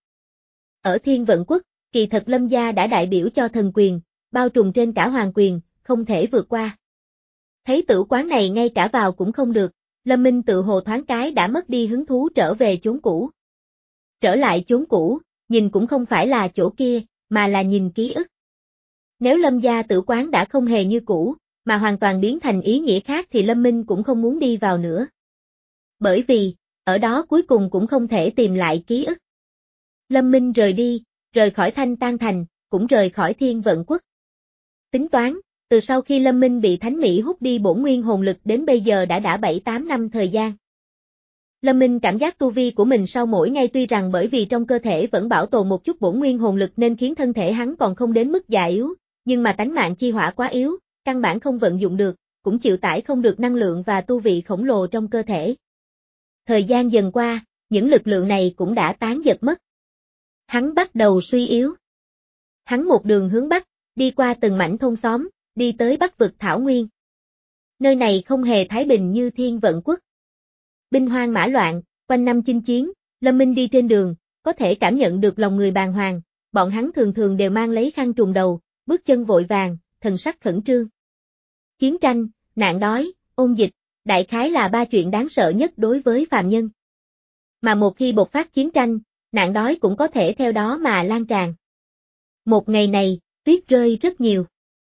Ở Thiên Vận Quốc, kỳ thật Lâm gia đã đại biểu cho thần quyền, bao trùm trên cả hoàng quyền, không thể vượt qua. Thấy tử quán này ngay cả vào cũng không được, Lâm Minh tự hồ thoáng cái đã mất đi hứng thú trở về chốn cũ. Trở lại chốn cũ, nhìn cũng không phải là chỗ kia, mà là nhìn ký ức. Nếu Lâm gia tử quán đã không hề như cũ, mà hoàn toàn biến thành ý nghĩa khác thì Lâm Minh cũng không muốn đi vào nữa. Bởi vì, ở đó cuối cùng cũng không thể tìm lại ký ức. Lâm Minh rời đi, rời khỏi Thanh Tan Thành, cũng rời khỏi Thiên Vận Quốc. Tính toán, từ sau khi Lâm Minh bị Thánh Mỹ hút đi bổn nguyên hồn lực đến bây giờ đã đã bảy tám năm thời gian. Lâm Minh cảm giác tu vi của mình sau mỗi ngày tuy rằng bởi vì trong cơ thể vẫn bảo tồn một chút bổn nguyên hồn lực nên khiến thân thể hắn còn không đến mức già yếu, nhưng mà tánh mạng chi hỏa quá yếu, căn bản không vận dụng được, cũng chịu tải không được năng lượng và tu vị khổng lồ trong cơ thể. Thời gian dần qua, những lực lượng này cũng đã tán dật mất. Hắn bắt đầu suy yếu. Hắn một đường hướng bắc, đi qua từng mảnh thôn xóm, đi tới Bắc vực Thảo Nguyên. Nơi này không hề thái bình như Thiên Vận Quốc. Binh hoang mã loạn, quanh năm chinh chiến, Lâm Minh đi trên đường, có thể cảm nhận được lòng người bàng hoàng, bọn hắn thường thường đều mang lấy khăn trùm đầu, bước chân vội vàng, thần sắc khẩn trương. Chiến tranh, nạn đói, ôn dịch, đại khái là ba chuyện đáng sợ nhất đối với phàm nhân. Mà một khi bộc phát chiến tranh, nạn đói cũng có thể theo đó mà lan tràn. Một ngày này, tuyết rơi rất nhiều.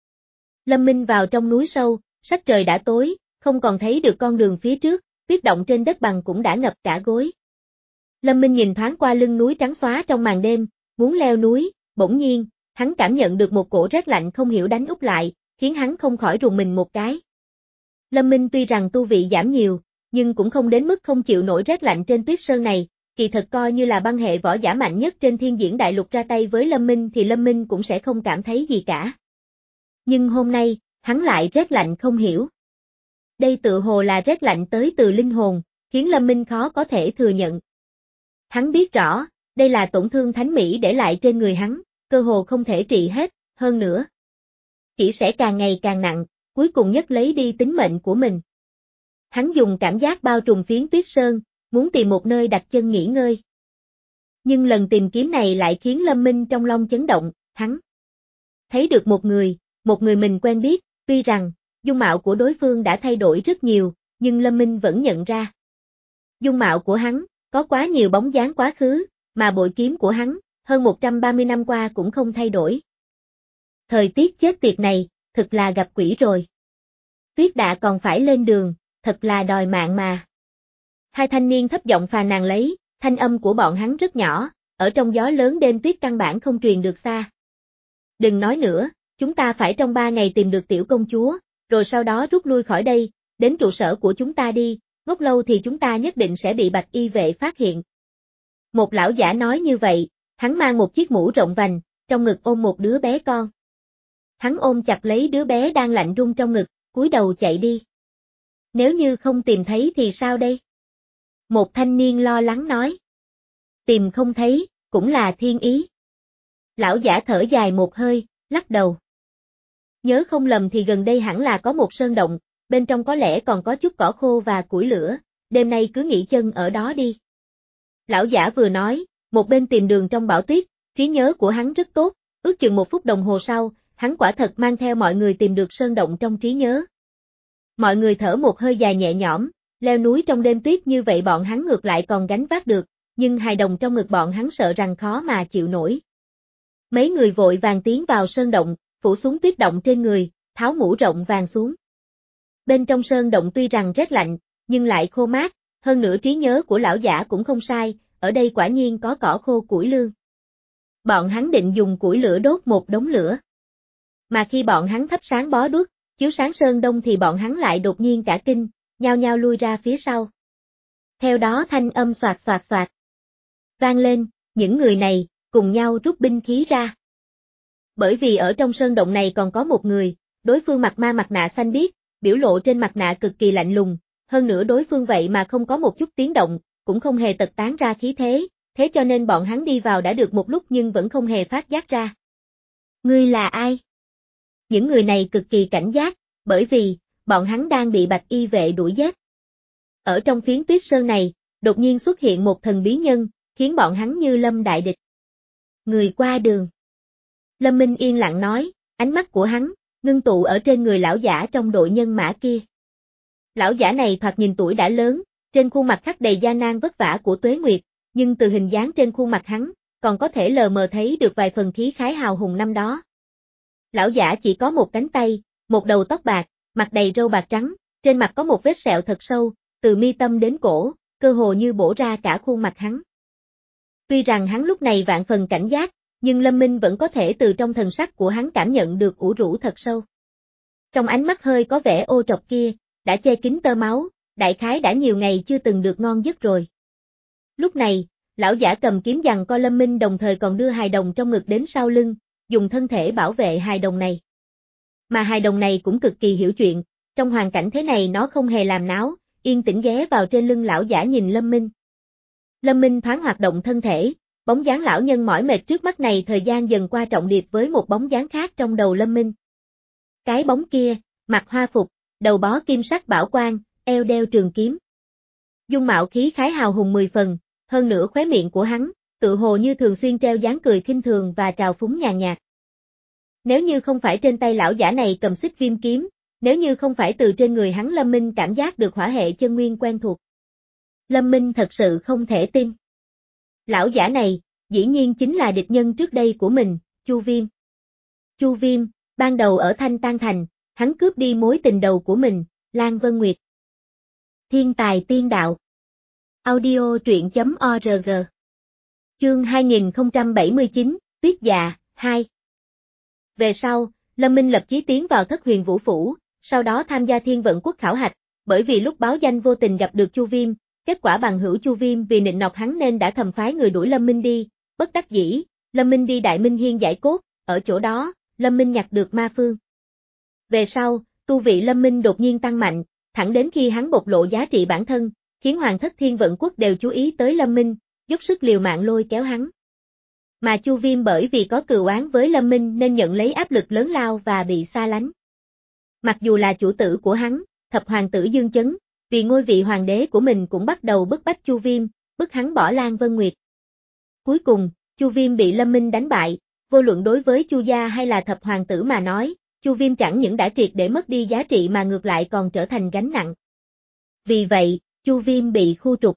Lâm Minh vào trong núi sâu, sắc trời đã tối, không còn thấy được con đường phía trước, tuyết động trên đất bằng cũng đã ngập cả gối. Lâm Minh nhìn thoáng qua lưng núi trắng xóa trong màn đêm, muốn leo núi, bỗng nhiên, hắn cảm nhận được một cổ rét lạnh không hiểu đánh úp lại, khiến hắn không khỏi rùng mình một cái. Lâm Minh tuy rằng tu vị giảm nhiều, nhưng cũng không đến mức không chịu nổi rét lạnh trên tuyết sơn này, kỳ thật coi như là băng hệ võ giả mạnh nhất trên thiên diễn đại lục ra tay với Lâm Minh thì Lâm Minh cũng sẽ không cảm thấy gì cả. Nhưng hôm nay, hắn lại rét lạnh không hiểu. Đây tự hồ là rét lạnh tới từ linh hồn, khiến Lâm Minh khó có thể thừa nhận. Hắn biết rõ, đây là tổn thương thánh mỹ để lại trên người hắn, cơ hồ không thể trị hết, hơn nữa. Chỉ sẽ càng ngày càng nặng, cuối cùng nhất lấy đi tính mệnh của mình. Hắn dùng cảm giác bao trùm phiến tuyết sơn, muốn tìm một nơi đặt chân nghỉ ngơi. Nhưng lần tìm kiếm này lại khiến Lâm Minh trong lòng chấn động, hắn thấy được một người, một người mình quen biết, tuy rằng, dung mạo của đối phương đã thay đổi rất nhiều, nhưng Lâm Minh vẫn nhận ra. Dung mạo của hắn, có quá nhiều bóng dáng quá khứ, mà bội kiếm của hắn, hơn một trăm ba mươi năm qua cũng không thay đổi. Thời tiết chết tiệt này, thật là gặp quỷ rồi. Tuyết đã còn phải lên đường, thật là đòi mạng mà. Hai thanh niên thấp giọng phàn nàn lấy, thanh âm của bọn hắn rất nhỏ, ở trong gió lớn đêm tuyết căn bản không truyền được xa. Đừng nói nữa, chúng ta phải trong ba ngày tìm được tiểu công chúa, rồi sau đó rút lui khỏi đây, đến trụ sở của chúng ta đi, ngốc lâu thì chúng ta nhất định sẽ bị bạch y vệ phát hiện. Một lão giả nói như vậy, hắn mang một chiếc mũ rộng vành, trong ngực ôm một đứa bé con. Hắn ôm chặt lấy đứa bé đang lạnh run trong ngực, cúi đầu chạy đi. Nếu như không tìm thấy thì sao đây? Một thanh niên lo lắng nói. Tìm không thấy, cũng là thiên ý. Lão giả thở dài một hơi, lắc đầu. Nhớ không lầm thì gần đây hẳn là có một sơn động, bên trong có lẽ còn có chút cỏ khô và củi lửa, đêm nay cứ nghỉ chân ở đó đi. Lão giả vừa nói, một bên tìm đường trong bão tuyết, trí nhớ của hắn rất tốt, ước chừng một phút đồng hồ sau, hắn quả thật mang theo mọi người tìm được sơn động trong trí nhớ. Mọi người thở một hơi dài nhẹ nhõm, leo núi trong đêm tuyết như vậy bọn hắn ngược lại còn gánh vác được, nhưng hài đồng trong ngực bọn hắn sợ rằng khó mà chịu nổi. Mấy người vội vàng tiến vào sơn động, phủ xuống tuyết động trên người, tháo mũ rộng vàng xuống. Bên trong sơn động tuy rằng rét lạnh, nhưng lại khô mát, hơn nữa trí nhớ của lão giả cũng không sai, ở đây quả nhiên có cỏ khô củi lương. Bọn hắn định dùng củi lửa đốt một đống lửa. Mà khi bọn hắn thắp sáng bó đuốc, chiếu sáng sơn đông thì bọn hắn lại đột nhiên cả kinh, nhao nhao lui ra phía sau. Theo đó thanh âm xoạt xoạt xoạt vang lên, những người này cùng nhau rút binh khí ra. Bởi vì ở trong sơn động này còn có một người, đối phương mặt ma mặt nạ xanh biếc, biểu lộ trên mặt nạ cực kỳ lạnh lùng, hơn nữa đối phương vậy mà không có một chút tiếng động, cũng không hề tật tán ra khí thế, thế cho nên bọn hắn đi vào đã được một lúc nhưng vẫn không hề phát giác ra. Ngươi là ai? Những người này cực kỳ cảnh giác, bởi vì, bọn hắn đang bị bạch y vệ đuổi giết. Ở trong phiến tuyết sơn này, đột nhiên xuất hiện một thần bí nhân, khiến bọn hắn như lâm đại địch. Người qua đường. Lâm Minh yên lặng nói, ánh mắt của hắn, ngưng tụ ở trên người lão giả trong đội nhân mã kia. Lão giả này thoạt nhìn tuổi đã lớn, trên khuôn mặt khắc đầy gian nan vất vả của tuế nguyệt, nhưng từ hình dáng trên khuôn mặt hắn, còn có thể lờ mờ thấy được vài phần khí khái hào hùng năm đó. Lão giả chỉ có một cánh tay, một đầu tóc bạc, mặt đầy râu bạc trắng, trên mặt có một vết sẹo thật sâu, từ mi tâm đến cổ, cơ hồ như bổ ra cả khuôn mặt hắn. Tuy rằng hắn lúc này vạn phần cảnh giác, nhưng Lâm Minh vẫn có thể từ trong thần sắc của hắn cảm nhận được ủ rũ thật sâu. Trong ánh mắt hơi có vẻ ô trọc kia, đã che kín tơ máu, đại khái đã nhiều ngày chưa từng được ngon giấc rồi. Lúc này, lão giả cầm kiếm giằng co Lâm Minh đồng thời còn đưa hài đồng trong ngực đến sau lưng, dùng thân thể bảo vệ hài đồng này. Mà hài đồng này cũng cực kỳ hiểu chuyện, trong hoàn cảnh thế này nó không hề làm náo, yên tĩnh ghé vào trên lưng lão giả nhìn Lâm Minh. Lâm Minh thoáng hoạt động thân thể, bóng dáng lão nhân mỏi mệt trước mắt này thời gian dần qua trọng điệp với một bóng dáng khác trong đầu Lâm Minh. Cái bóng kia, mặc hoa phục, đầu bó kim sắc bảo quang, eo đeo trường kiếm. Dung mạo khí khái hào hùng mười phần, hơn nữa khóe miệng của hắn, tự hồ như thường xuyên treo dáng cười khinh thường và trào phúng nhàn nhạt. Nếu như không phải trên tay lão giả này cầm xích viêm kiếm, nếu như không phải từ trên người hắn Lâm Minh cảm giác được hỏa hệ chân nguyên quen thuộc. Lâm Minh thật sự không thể tin. Lão giả này, dĩ nhiên chính là địch nhân trước đây của mình, Chu Viêm. Chu Viêm, ban đầu ở Thanh Tan Thành, hắn cướp đi mối tình đầu của mình, Lan Vân Nguyệt. Thiên tài tiên đạo. Audio truyện chấm org. Chương hai nghìn không trăm bảy mươi chín, Tuyết Dạ, hai. Về sau, Lâm Minh lập chí tiến vào Thất Huyền Vũ Phủ, sau đó tham gia Thiên Vận Quốc khảo hạch, bởi vì lúc báo danh vô tình gặp được Chu Viêm, kết quả bằng hữu Chu Viêm vì nịnh nọt hắn nên đã thầm phái người đuổi Lâm Minh đi, bất đắc dĩ, Lâm Minh đi Đại Minh Hiên giải cốt, ở chỗ đó, Lâm Minh nhặt được ma phương. Về sau, tu vị Lâm Minh đột nhiên tăng mạnh, thẳng đến khi hắn bộc lộ giá trị bản thân, khiến Hoàng thất Thiên Vận Quốc đều chú ý tới Lâm Minh, dốc sức liều mạng lôi kéo hắn. Mà Chu Viêm bởi vì có cừu oán với Lâm Minh nên nhận lấy áp lực lớn lao và bị xa lánh. Mặc dù là chủ tử của hắn, thập hoàng tử Dương Chấn, vì ngôi vị hoàng đế của mình cũng bắt đầu bức bách Chu Viêm, bức hắn bỏ Lan Vân Nguyệt. Cuối cùng, Chu Viêm bị Lâm Minh đánh bại, vô luận đối với Chu gia hay là thập hoàng tử mà nói, Chu Viêm chẳng những đã triệt để mất đi giá trị mà ngược lại còn trở thành gánh nặng. Vì vậy, Chu Viêm bị khu trục.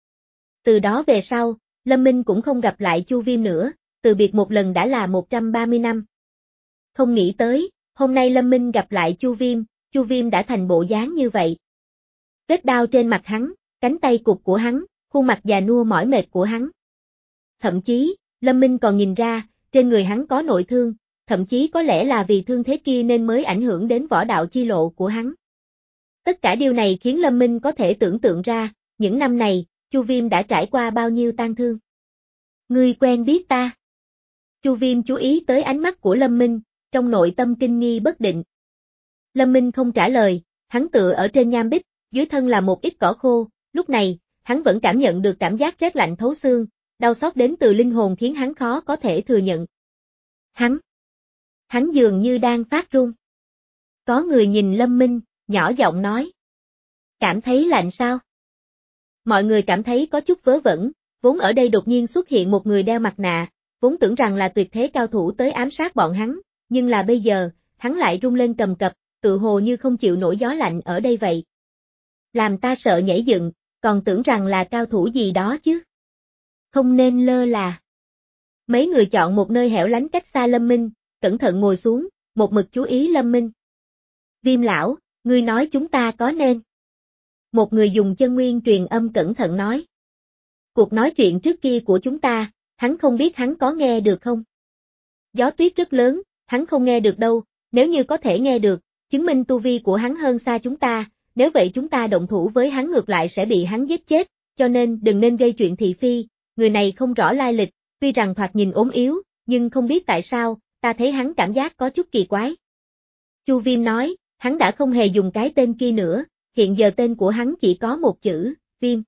Từ đó về sau, Lâm Minh cũng không gặp lại Chu Viêm nữa, từ biệt một lần đã là một trăm ba mươi năm. Không nghĩ tới, hôm nay Lâm Minh gặp lại Chu Viêm, Chu Viêm đã thành bộ dáng như vậy. Vết đao trên mặt hắn, cánh tay cụt của hắn, khuôn mặt già nua mỏi mệt của hắn. Thậm chí, Lâm Minh còn nhìn ra, trên người hắn có nội thương, thậm chí có lẽ là vì thương thế kia nên mới ảnh hưởng đến võ đạo chi lộ của hắn. Tất cả điều này khiến Lâm Minh có thể tưởng tượng ra, những năm này, Chu Viêm đã trải qua bao nhiêu tang thương. Ngươi quen biết ta. Chu Viêm chú ý tới ánh mắt của Lâm Minh, trong nội tâm kinh nghi bất định. Lâm Minh không trả lời, hắn tựa ở trên nham bích, dưới thân là một ít cỏ khô, lúc này, hắn vẫn cảm nhận được cảm giác rét lạnh thấu xương, đau xót đến từ linh hồn khiến hắn khó có thể thừa nhận. Hắn, hắn dường như đang phát run. Có người nhìn Lâm Minh, nhỏ giọng nói. Cảm thấy lạnh sao? Mọi người cảm thấy có chút vớ vẩn, vốn ở đây đột nhiên xuất hiện một người đeo mặt nạ, vốn tưởng rằng là tuyệt thế cao thủ tới ám sát bọn hắn, nhưng là bây giờ, hắn lại rung lên cầm cập, tự hồ như không chịu nổi gió lạnh ở đây vậy. Làm ta sợ nhảy dựng, còn tưởng rằng là cao thủ gì đó chứ. Không nên lơ là. Mấy người chọn một nơi hẻo lánh cách xa Lâm Minh, cẩn thận ngồi xuống, một mực chú ý Lâm Minh. Viêm lão, ngươi nói chúng ta có nên. Một người dùng chân nguyên truyền âm cẩn thận nói. Cuộc nói chuyện trước kia của chúng ta, hắn không biết hắn có nghe được không? Gió tuyết rất lớn, hắn không nghe được đâu, nếu như có thể nghe được, chứng minh tu vi của hắn hơn xa chúng ta, nếu vậy chúng ta động thủ với hắn ngược lại sẽ bị hắn giết chết, cho nên đừng nên gây chuyện thị phi, người này không rõ lai lịch, tuy rằng thoạt nhìn ốm yếu, nhưng không biết tại sao, ta thấy hắn cảm giác có chút kỳ quái. Chu Viêm nói, hắn đã không hề dùng cái tên kia nữa, hiện giờ tên của hắn chỉ có một chữ, Viêm.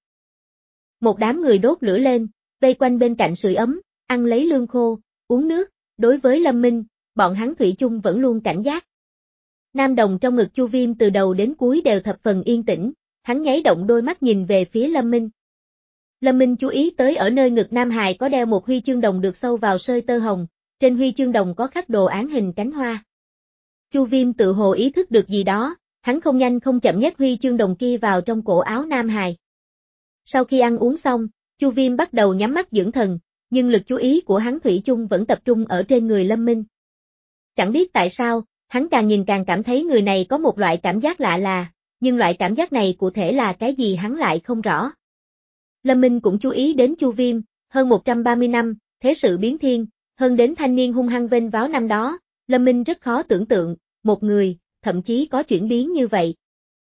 Một đám người đốt lửa lên, vây quanh bên cạnh sưởi ấm, ăn lấy lương khô, uống nước, đối với Lâm Minh, bọn hắn thủy chung vẫn luôn cảnh giác. Nam đồng trong ngực Chu Viêm từ đầu đến cuối đều thập phần yên tĩnh, hắn nháy động đôi mắt nhìn về phía Lâm Minh. Lâm Minh chú ý tới ở nơi ngực Nam Hài có đeo một huy chương đồng được sâu vào sợi tơ hồng, trên huy chương đồng có khắc đồ án hình cánh hoa. Chu Viêm tự hồ ý thức được gì đó, hắn không nhanh không chậm nhét huy chương đồng kia vào trong cổ áo Nam Hài. Sau khi ăn uống xong, Chu Viêm bắt đầu nhắm mắt dưỡng thần, nhưng lực chú ý của hắn thủy chung vẫn tập trung ở trên người Lâm Minh. Chẳng biết tại sao, hắn càng nhìn càng cảm thấy người này có một loại cảm giác lạ là, nhưng loại cảm giác này cụ thể là cái gì hắn lại không rõ. Lâm Minh cũng chú ý đến Chu Viêm, hơn một trăm ba mươi năm, thế sự biến thiên, hơn đến thanh niên hung hăng vênh váo năm đó, Lâm Minh rất khó tưởng tượng, một người, thậm chí có chuyển biến như vậy.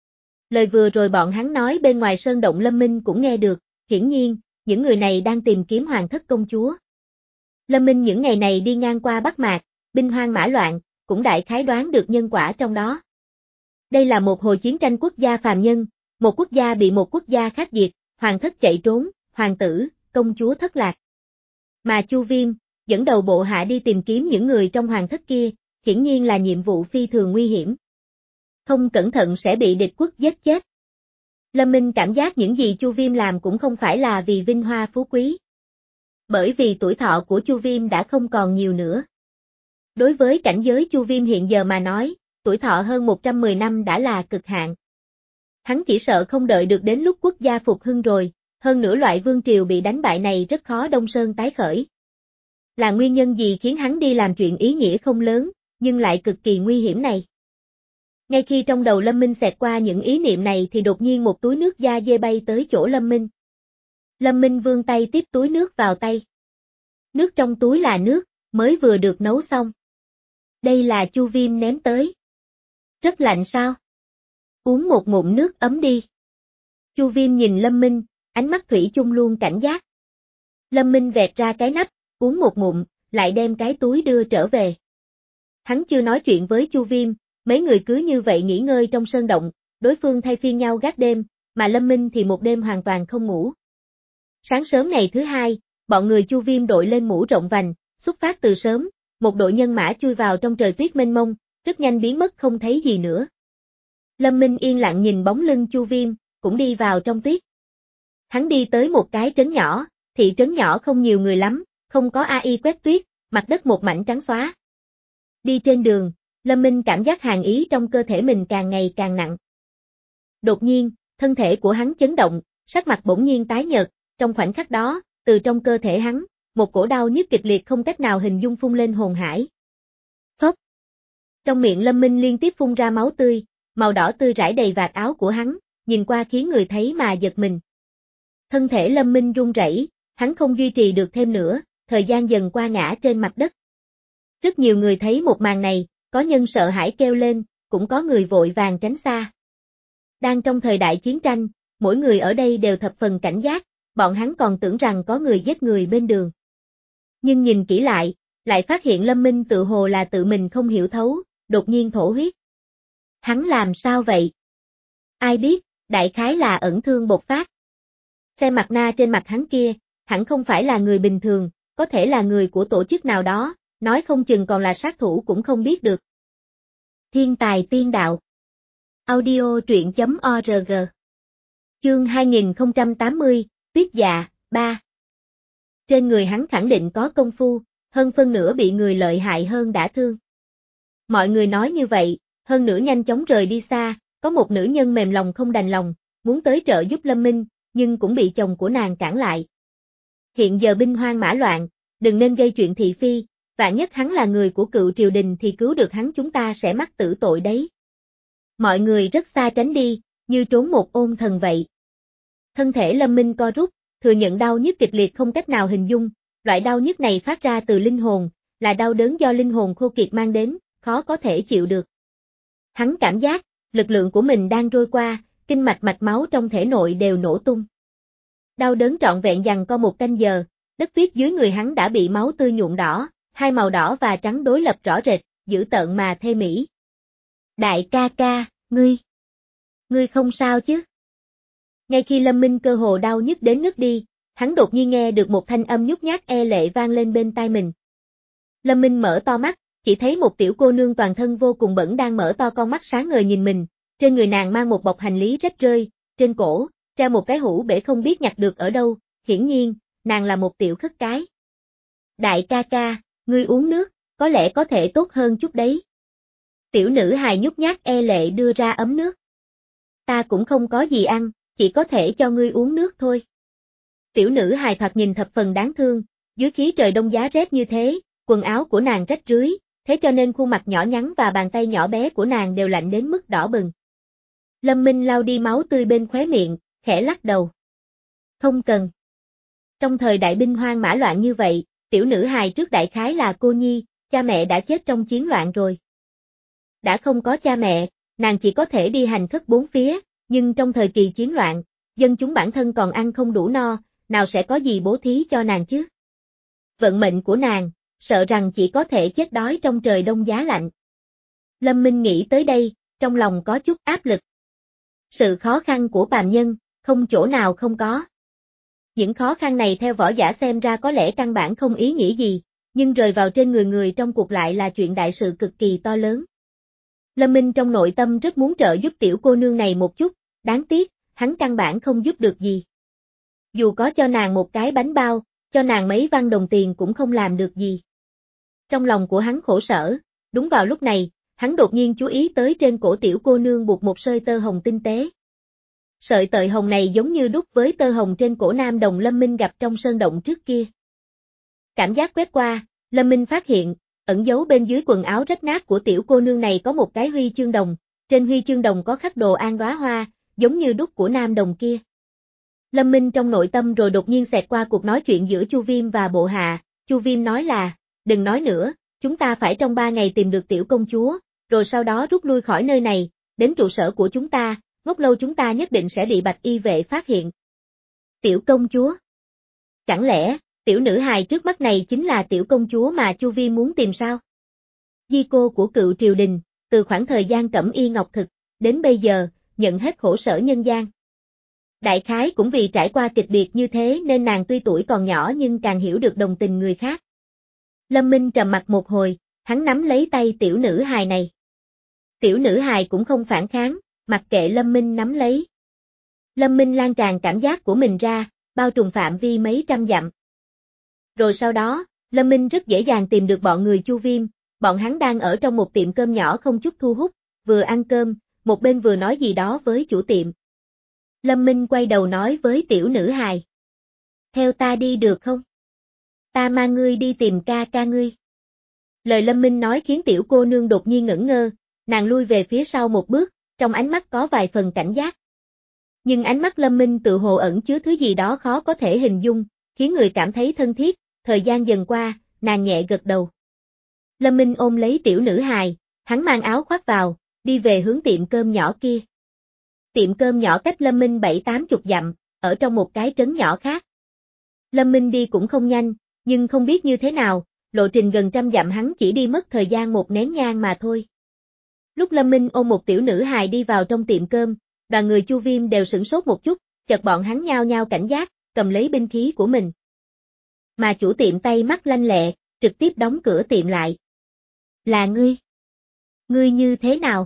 Lời vừa rồi bọn hắn nói bên ngoài sơn động Lâm Minh cũng nghe được, hiển nhiên, những người này đang tìm kiếm hoàng thất công chúa. Lâm Minh những ngày này đi ngang qua Bắc Mạc, binh hoang mã loạn, cũng đại khái đoán được nhân quả trong đó. Đây là một hồi chiến tranh quốc gia phàm nhân, một quốc gia bị một quốc gia khác diệt, hoàng thất chạy trốn, hoàng tử, công chúa thất lạc. Mà Chu Viêm, dẫn đầu bộ hạ đi tìm kiếm những người trong hoàng thất kia, hiển nhiên là nhiệm vụ phi thường nguy hiểm. Không cẩn thận sẽ bị địch quốc giết chết. Lâm Minh cảm giác những gì Chu Viêm làm cũng không phải là vì vinh hoa phú quý. Bởi vì tuổi thọ của Chu Viêm đã không còn nhiều nữa. Đối với cảnh giới Chu Viêm hiện giờ mà nói, tuổi thọ hơn một trăm mười năm đã là cực hạn. Hắn chỉ sợ không đợi được đến lúc quốc gia phục hưng rồi, hơn nữa loại vương triều bị đánh bại này rất khó đông sơn tái khởi. Là nguyên nhân gì khiến hắn đi làm chuyện ý nghĩa không lớn, nhưng lại cực kỳ nguy hiểm này? Ngay khi trong đầu Lâm Minh xẹt qua những ý niệm này thì đột nhiên một túi nước da dê bay tới chỗ Lâm Minh. Lâm Minh vươn tay tiếp túi nước vào tay. Nước trong túi là nước, mới vừa được nấu xong. Đây là Chu Viêm ném tới. Rất lạnh sao? Uống một ngụm nước ấm đi. Chu Viêm nhìn Lâm Minh, ánh mắt thủy chung luôn cảnh giác. Lâm Minh vẹt ra cái nắp, uống một ngụm, lại đem cái túi đưa trở về. Hắn chưa nói chuyện với Chu Viêm, mấy người cứ như vậy nghỉ ngơi trong sơn động, đối phương thay phiên nhau gác đêm, mà Lâm Minh thì một đêm hoàn toàn không ngủ. Sáng sớm ngày thứ hai, bọn người Chu Viêm đội lên mũ rộng vành, xuất phát từ sớm, một đội nhân mã chui vào trong trời tuyết mênh mông, rất nhanh biến mất không thấy gì nữa. Lâm Minh yên lặng nhìn bóng lưng Chu Viêm, cũng đi vào trong tuyết. Hắn đi tới một cái trấn nhỏ, thị trấn nhỏ không nhiều người lắm, không có a i quét tuyết, mặt đất một mảnh trắng xóa. Đi trên đường, Lâm Minh cảm giác hàn ý trong cơ thể mình càng ngày càng nặng. Đột nhiên, thân thể của hắn chấn động, sắc mặt bỗng nhiên tái nhợt, trong khoảnh khắc đó, từ trong cơ thể hắn, một cổ đau nhức kịch liệt không cách nào hình dung phun lên hồn hải. Phốc. Trong miệng Lâm Minh liên tiếp phun ra máu tươi, màu đỏ tươi rải đầy vạt áo của hắn, nhìn qua khiến người thấy mà giật mình. Thân thể Lâm Minh run rẩy, hắn không duy trì được thêm nữa, thời gian dần qua ngã trên mặt đất. Rất nhiều người thấy một màn này, có nhân sợ hãi kêu lên, cũng có người vội vàng tránh xa. Đang trong thời đại chiến tranh, mỗi người ở đây đều thập phần cảnh giác, bọn hắn còn tưởng rằng có người giết người bên đường. Nhưng nhìn kỹ lại, lại phát hiện Lâm Minh tự hồ là tự mình không hiểu thấu, đột nhiên thổ huyết. Hắn làm sao vậy? Ai biết, đại khái là ẩn thương bộc phát. Xem mặt na trên mặt hắn kia, hẳn không phải là người bình thường, có thể là người của tổ chức nào đó, nói không chừng còn là sát thủ cũng không biết được. Thiên tài tiên đạo. Audio truyện chấm org. Chương hai nghìn không trăm tám mươi, Tuyết Dạ, ba. Trên người hắn khẳng định có công phu, hơn phân nửa bị người lợi hại hơn đã thương. Mọi người nói như vậy, hơn nữa nhanh chóng rời đi xa, có một nữ nhân mềm lòng không đành lòng, muốn tới trợ giúp Lâm Minh, nhưng cũng bị chồng của nàng cản lại. Hiện giờ binh hoang mã loạn, đừng nên gây chuyện thị phi, vạn nhất hắn là người của cựu triều đình thì cứu được hắn chúng ta sẽ mắc tử tội đấy. Mọi người rất xa tránh đi, như trốn một ôn thần vậy. Thân thể Lâm Minh co rút, thừa nhận đau nhức kịch liệt không cách nào hình dung, loại đau nhức này phát ra từ linh hồn, là đau đớn do linh hồn khô kiệt mang đến, khó có thể chịu được. Hắn cảm giác, lực lượng của mình đang trôi qua, kinh mạch mạch máu trong thể nội đều nổ tung. Đau đớn trọn vẹn giằng co một canh giờ, đất tuyết dưới người hắn đã bị máu tươi nhuộm đỏ, hai màu đỏ và trắng đối lập rõ rệt, dữ tợn mà thê mỹ. Đại ca ca, ngươi, ngươi không sao chứ? Ngay khi Lâm Minh cơ hồ đau nhức đến ngất đi, hắn đột nhiên nghe được một thanh âm nhút nhát e lệ vang lên bên tai mình. Lâm Minh mở to mắt, chỉ thấy một tiểu cô nương toàn thân vô cùng bẩn đang mở to con mắt sáng ngời nhìn mình, trên người nàng mang một bọc hành lý rách rơi, trên cổ, treo một cái hũ bể không biết nhặt được ở đâu, hiển nhiên, nàng là một tiểu khất cái. Đại ca ca, ngươi uống nước, có lẽ có thể tốt hơn chút đấy. Tiểu nữ hài nhút nhát e lệ đưa ra ấm nước. Ta cũng không có gì ăn, chỉ có thể cho ngươi uống nước thôi. Tiểu nữ hài thoạt nhìn thập phần đáng thương, dưới khí trời đông giá rét như thế, quần áo của nàng rách rưới, thế cho nên khuôn mặt nhỏ nhắn và bàn tay nhỏ bé của nàng đều lạnh đến mức đỏ bừng. Lâm Minh lau đi máu tươi bên khóe miệng, khẽ lắc đầu. Không cần. Trong thời đại binh hoang mã loạn như vậy, tiểu nữ hài trước đại khái là cô nhi, cha mẹ đã chết trong chiến loạn rồi. Đã không có cha mẹ, nàng chỉ có thể đi hành khất bốn phía, nhưng trong thời kỳ chiến loạn, dân chúng bản thân còn ăn không đủ no, nào sẽ có gì bố thí cho nàng chứ? Vận mệnh của nàng, sợ rằng chỉ có thể chết đói trong trời đông giá lạnh. Lâm Minh nghĩ tới đây, trong lòng có chút áp lực. Sự khó khăn của phàm nhân, không chỗ nào không có. Những khó khăn này theo võ giả xem ra có lẽ căn bản không ý nghĩa gì, nhưng rơi vào trên người người trong cuộc lại là chuyện đại sự cực kỳ to lớn. Lâm Minh trong nội tâm rất muốn trợ giúp tiểu cô nương này một chút, đáng tiếc, hắn căn bản không giúp được gì. Dù có cho nàng một cái bánh bao, cho nàng mấy văn đồng tiền cũng không làm được gì. Trong lòng của hắn khổ sở, đúng vào lúc này, hắn đột nhiên chú ý tới trên cổ tiểu cô nương buộc một sợi tơ hồng tinh tế. Sợi tơ hồng này giống như đúc với tơ hồng trên cổ nam đồng Lâm Minh gặp trong sơn động trước kia. Cảm giác quét qua, Lâm Minh phát hiện, ẩn giấu bên dưới quần áo rách nát của tiểu cô nương này có một cái huy chương đồng, trên huy chương đồng có khắc đồ an đóa hoa, giống như đúc của nam đồng kia. Lâm Minh trong nội tâm rồi đột nhiên xẹt qua cuộc nói chuyện giữa Chu Viêm và Bộ Hạ, Chu Viêm nói là, đừng nói nữa, chúng ta phải trong ba ngày tìm được tiểu công chúa, rồi sau đó rút lui khỏi nơi này, đến trụ sở của chúng ta, ngốc lâu chúng ta nhất định sẽ bị bạch y vệ phát hiện. Tiểu công chúa? Chẳng lẽ, tiểu nữ hài trước mắt này chính là tiểu công chúa mà Chu Viêm muốn tìm sao? Di cô của cựu triều đình, từ khoảng thời gian cẩm y ngọc thực, đến bây giờ, nhận hết khổ sở nhân gian. Đại khái cũng vì trải qua kịch biệt như thế nên nàng tuy tuổi còn nhỏ nhưng càng hiểu được đồng tình người khác. Lâm Minh trầm mặt một hồi, hắn nắm lấy tay tiểu nữ hài này. Tiểu nữ hài cũng không phản kháng, mặc kệ Lâm Minh nắm lấy. Lâm Minh lan tràn cảm giác của mình ra, bao trùm phạm vi mấy trăm dặm. Rồi sau đó, Lâm Minh rất dễ dàng tìm được bọn người Chu Viêm, bọn hắn đang ở trong một tiệm cơm nhỏ không chút thu hút, vừa ăn cơm, một bên vừa nói gì đó với chủ tiệm. Lâm Minh quay đầu nói với tiểu nữ hài. Theo ta đi được không? Ta mang ngươi đi tìm ca ca ngươi. Lời Lâm Minh nói khiến tiểu cô nương đột nhiên ngẩn ngơ, nàng lui về phía sau một bước, trong ánh mắt có vài phần cảnh giác. Nhưng ánh mắt Lâm Minh tự hồ ẩn chứa thứ gì đó khó có thể hình dung, khiến người cảm thấy thân thiết, thời gian dần qua, nàng nhẹ gật đầu. Lâm Minh ôm lấy tiểu nữ hài, hắn mang áo khoác vào, đi về hướng tiệm cơm nhỏ kia. Tiệm cơm nhỏ cách Lâm Minh bảy tám chục dặm, ở trong một cái trấn nhỏ khác. Lâm Minh đi cũng không nhanh, nhưng không biết như thế nào, lộ trình gần trăm dặm hắn chỉ đi mất thời gian một nén nhang mà thôi. Lúc Lâm Minh ôm một tiểu nữ hài đi vào trong tiệm cơm, đoàn người Chu Viêm đều sửng sốt một chút, chợt bọn hắn nhao nhao cảnh giác, cầm lấy binh khí của mình. Mà chủ tiệm tay mắt lanh lẹ, trực tiếp đóng cửa tiệm lại. Là ngươi? Ngươi như thế nào?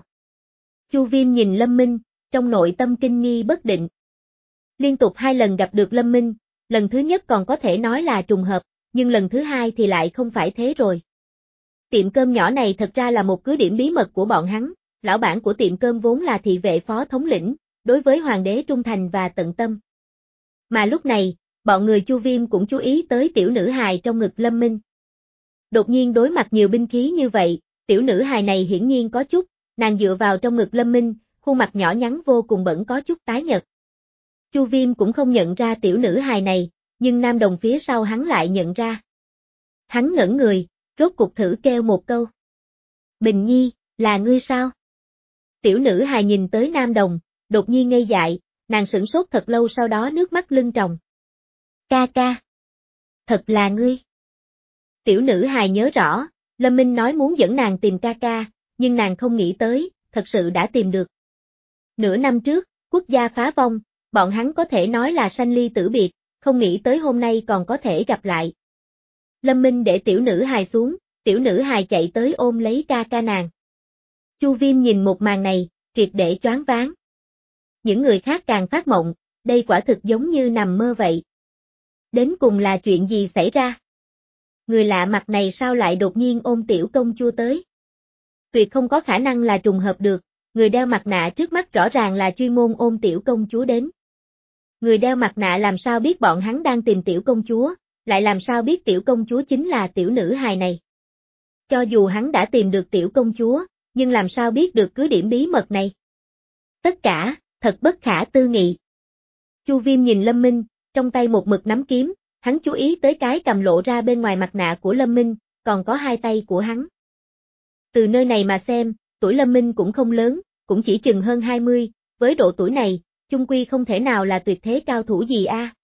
Chu Viêm nhìn Lâm Minh, trong nội tâm kinh nghi bất định. Liên tục hai lần gặp được Lâm Minh, lần thứ nhất còn có thể nói là trùng hợp, nhưng lần thứ hai thì lại không phải thế rồi. Tiệm cơm nhỏ này thật ra là một cứ điểm bí mật của bọn hắn, lão bản của tiệm cơm vốn là thị vệ phó thống lĩnh, đối với hoàng đế trung thành và tận tâm. Mà lúc này, bọn người Chu Viêm cũng chú ý tới tiểu nữ hài trong ngực Lâm Minh. Đột nhiên đối mặt nhiều binh khí như vậy, tiểu nữ hài này hiển nhiên có chút, nàng dựa vào trong ngực Lâm Minh, khuôn mặt nhỏ nhắn vô cùng bẩn có chút tái nhợt. Chu Viêm cũng không nhận ra tiểu nữ hài này, nhưng nam đồng phía sau hắn lại nhận ra. Hắn ngẩn người, rốt cục thử kêu một câu. Bình Nhi, là ngươi sao? Tiểu nữ hài nhìn tới nam đồng, đột nhiên ngây dại, nàng sửng sốt thật lâu sau đó nước mắt lưng tròng. Ca ca. Thật là ngươi. Tiểu nữ hài nhớ rõ, Lâm Minh nói muốn dẫn nàng tìm ca ca, nhưng nàng không nghĩ tới, thật sự đã tìm được. Nửa năm trước, quốc gia phá vong, bọn hắn có thể nói là sanh ly tử biệt, không nghĩ tới hôm nay còn có thể gặp lại. Lâm Minh để tiểu nữ hài xuống, tiểu nữ hài chạy tới ôm lấy ca ca nàng. Chu Viêm nhìn một màn này, triệt để choáng váng. Những người khác càng phát mộng, đây quả thực giống như nằm mơ vậy. Đến cùng là chuyện gì xảy ra? Người lạ mặt này sao lại đột nhiên ôm tiểu công chúa tới? Tuyệt không có khả năng là trùng hợp được, người đeo mặt nạ trước mắt rõ ràng là chuyên môn ôm tiểu công chúa đến. Người đeo mặt nạ làm sao biết bọn hắn đang tìm tiểu công chúa, lại làm sao biết tiểu công chúa chính là tiểu nữ hài này? Cho dù hắn đã tìm được tiểu công chúa, nhưng làm sao biết được cứ điểm bí mật này? Tất cả, thật bất khả tư nghị. Chu Viêm nhìn Lâm Minh, trong tay một mực nắm kiếm, hắn chú ý tới cái cầm lộ ra bên ngoài mặt nạ của Lâm Minh, còn có hai tay của hắn. Từ nơi này mà xem, tuổi Lâm Minh cũng không lớn, cũng chỉ chừng hơn hai mươi, với độ tuổi này, chung quy không thể nào là tuyệt thế cao thủ gì a.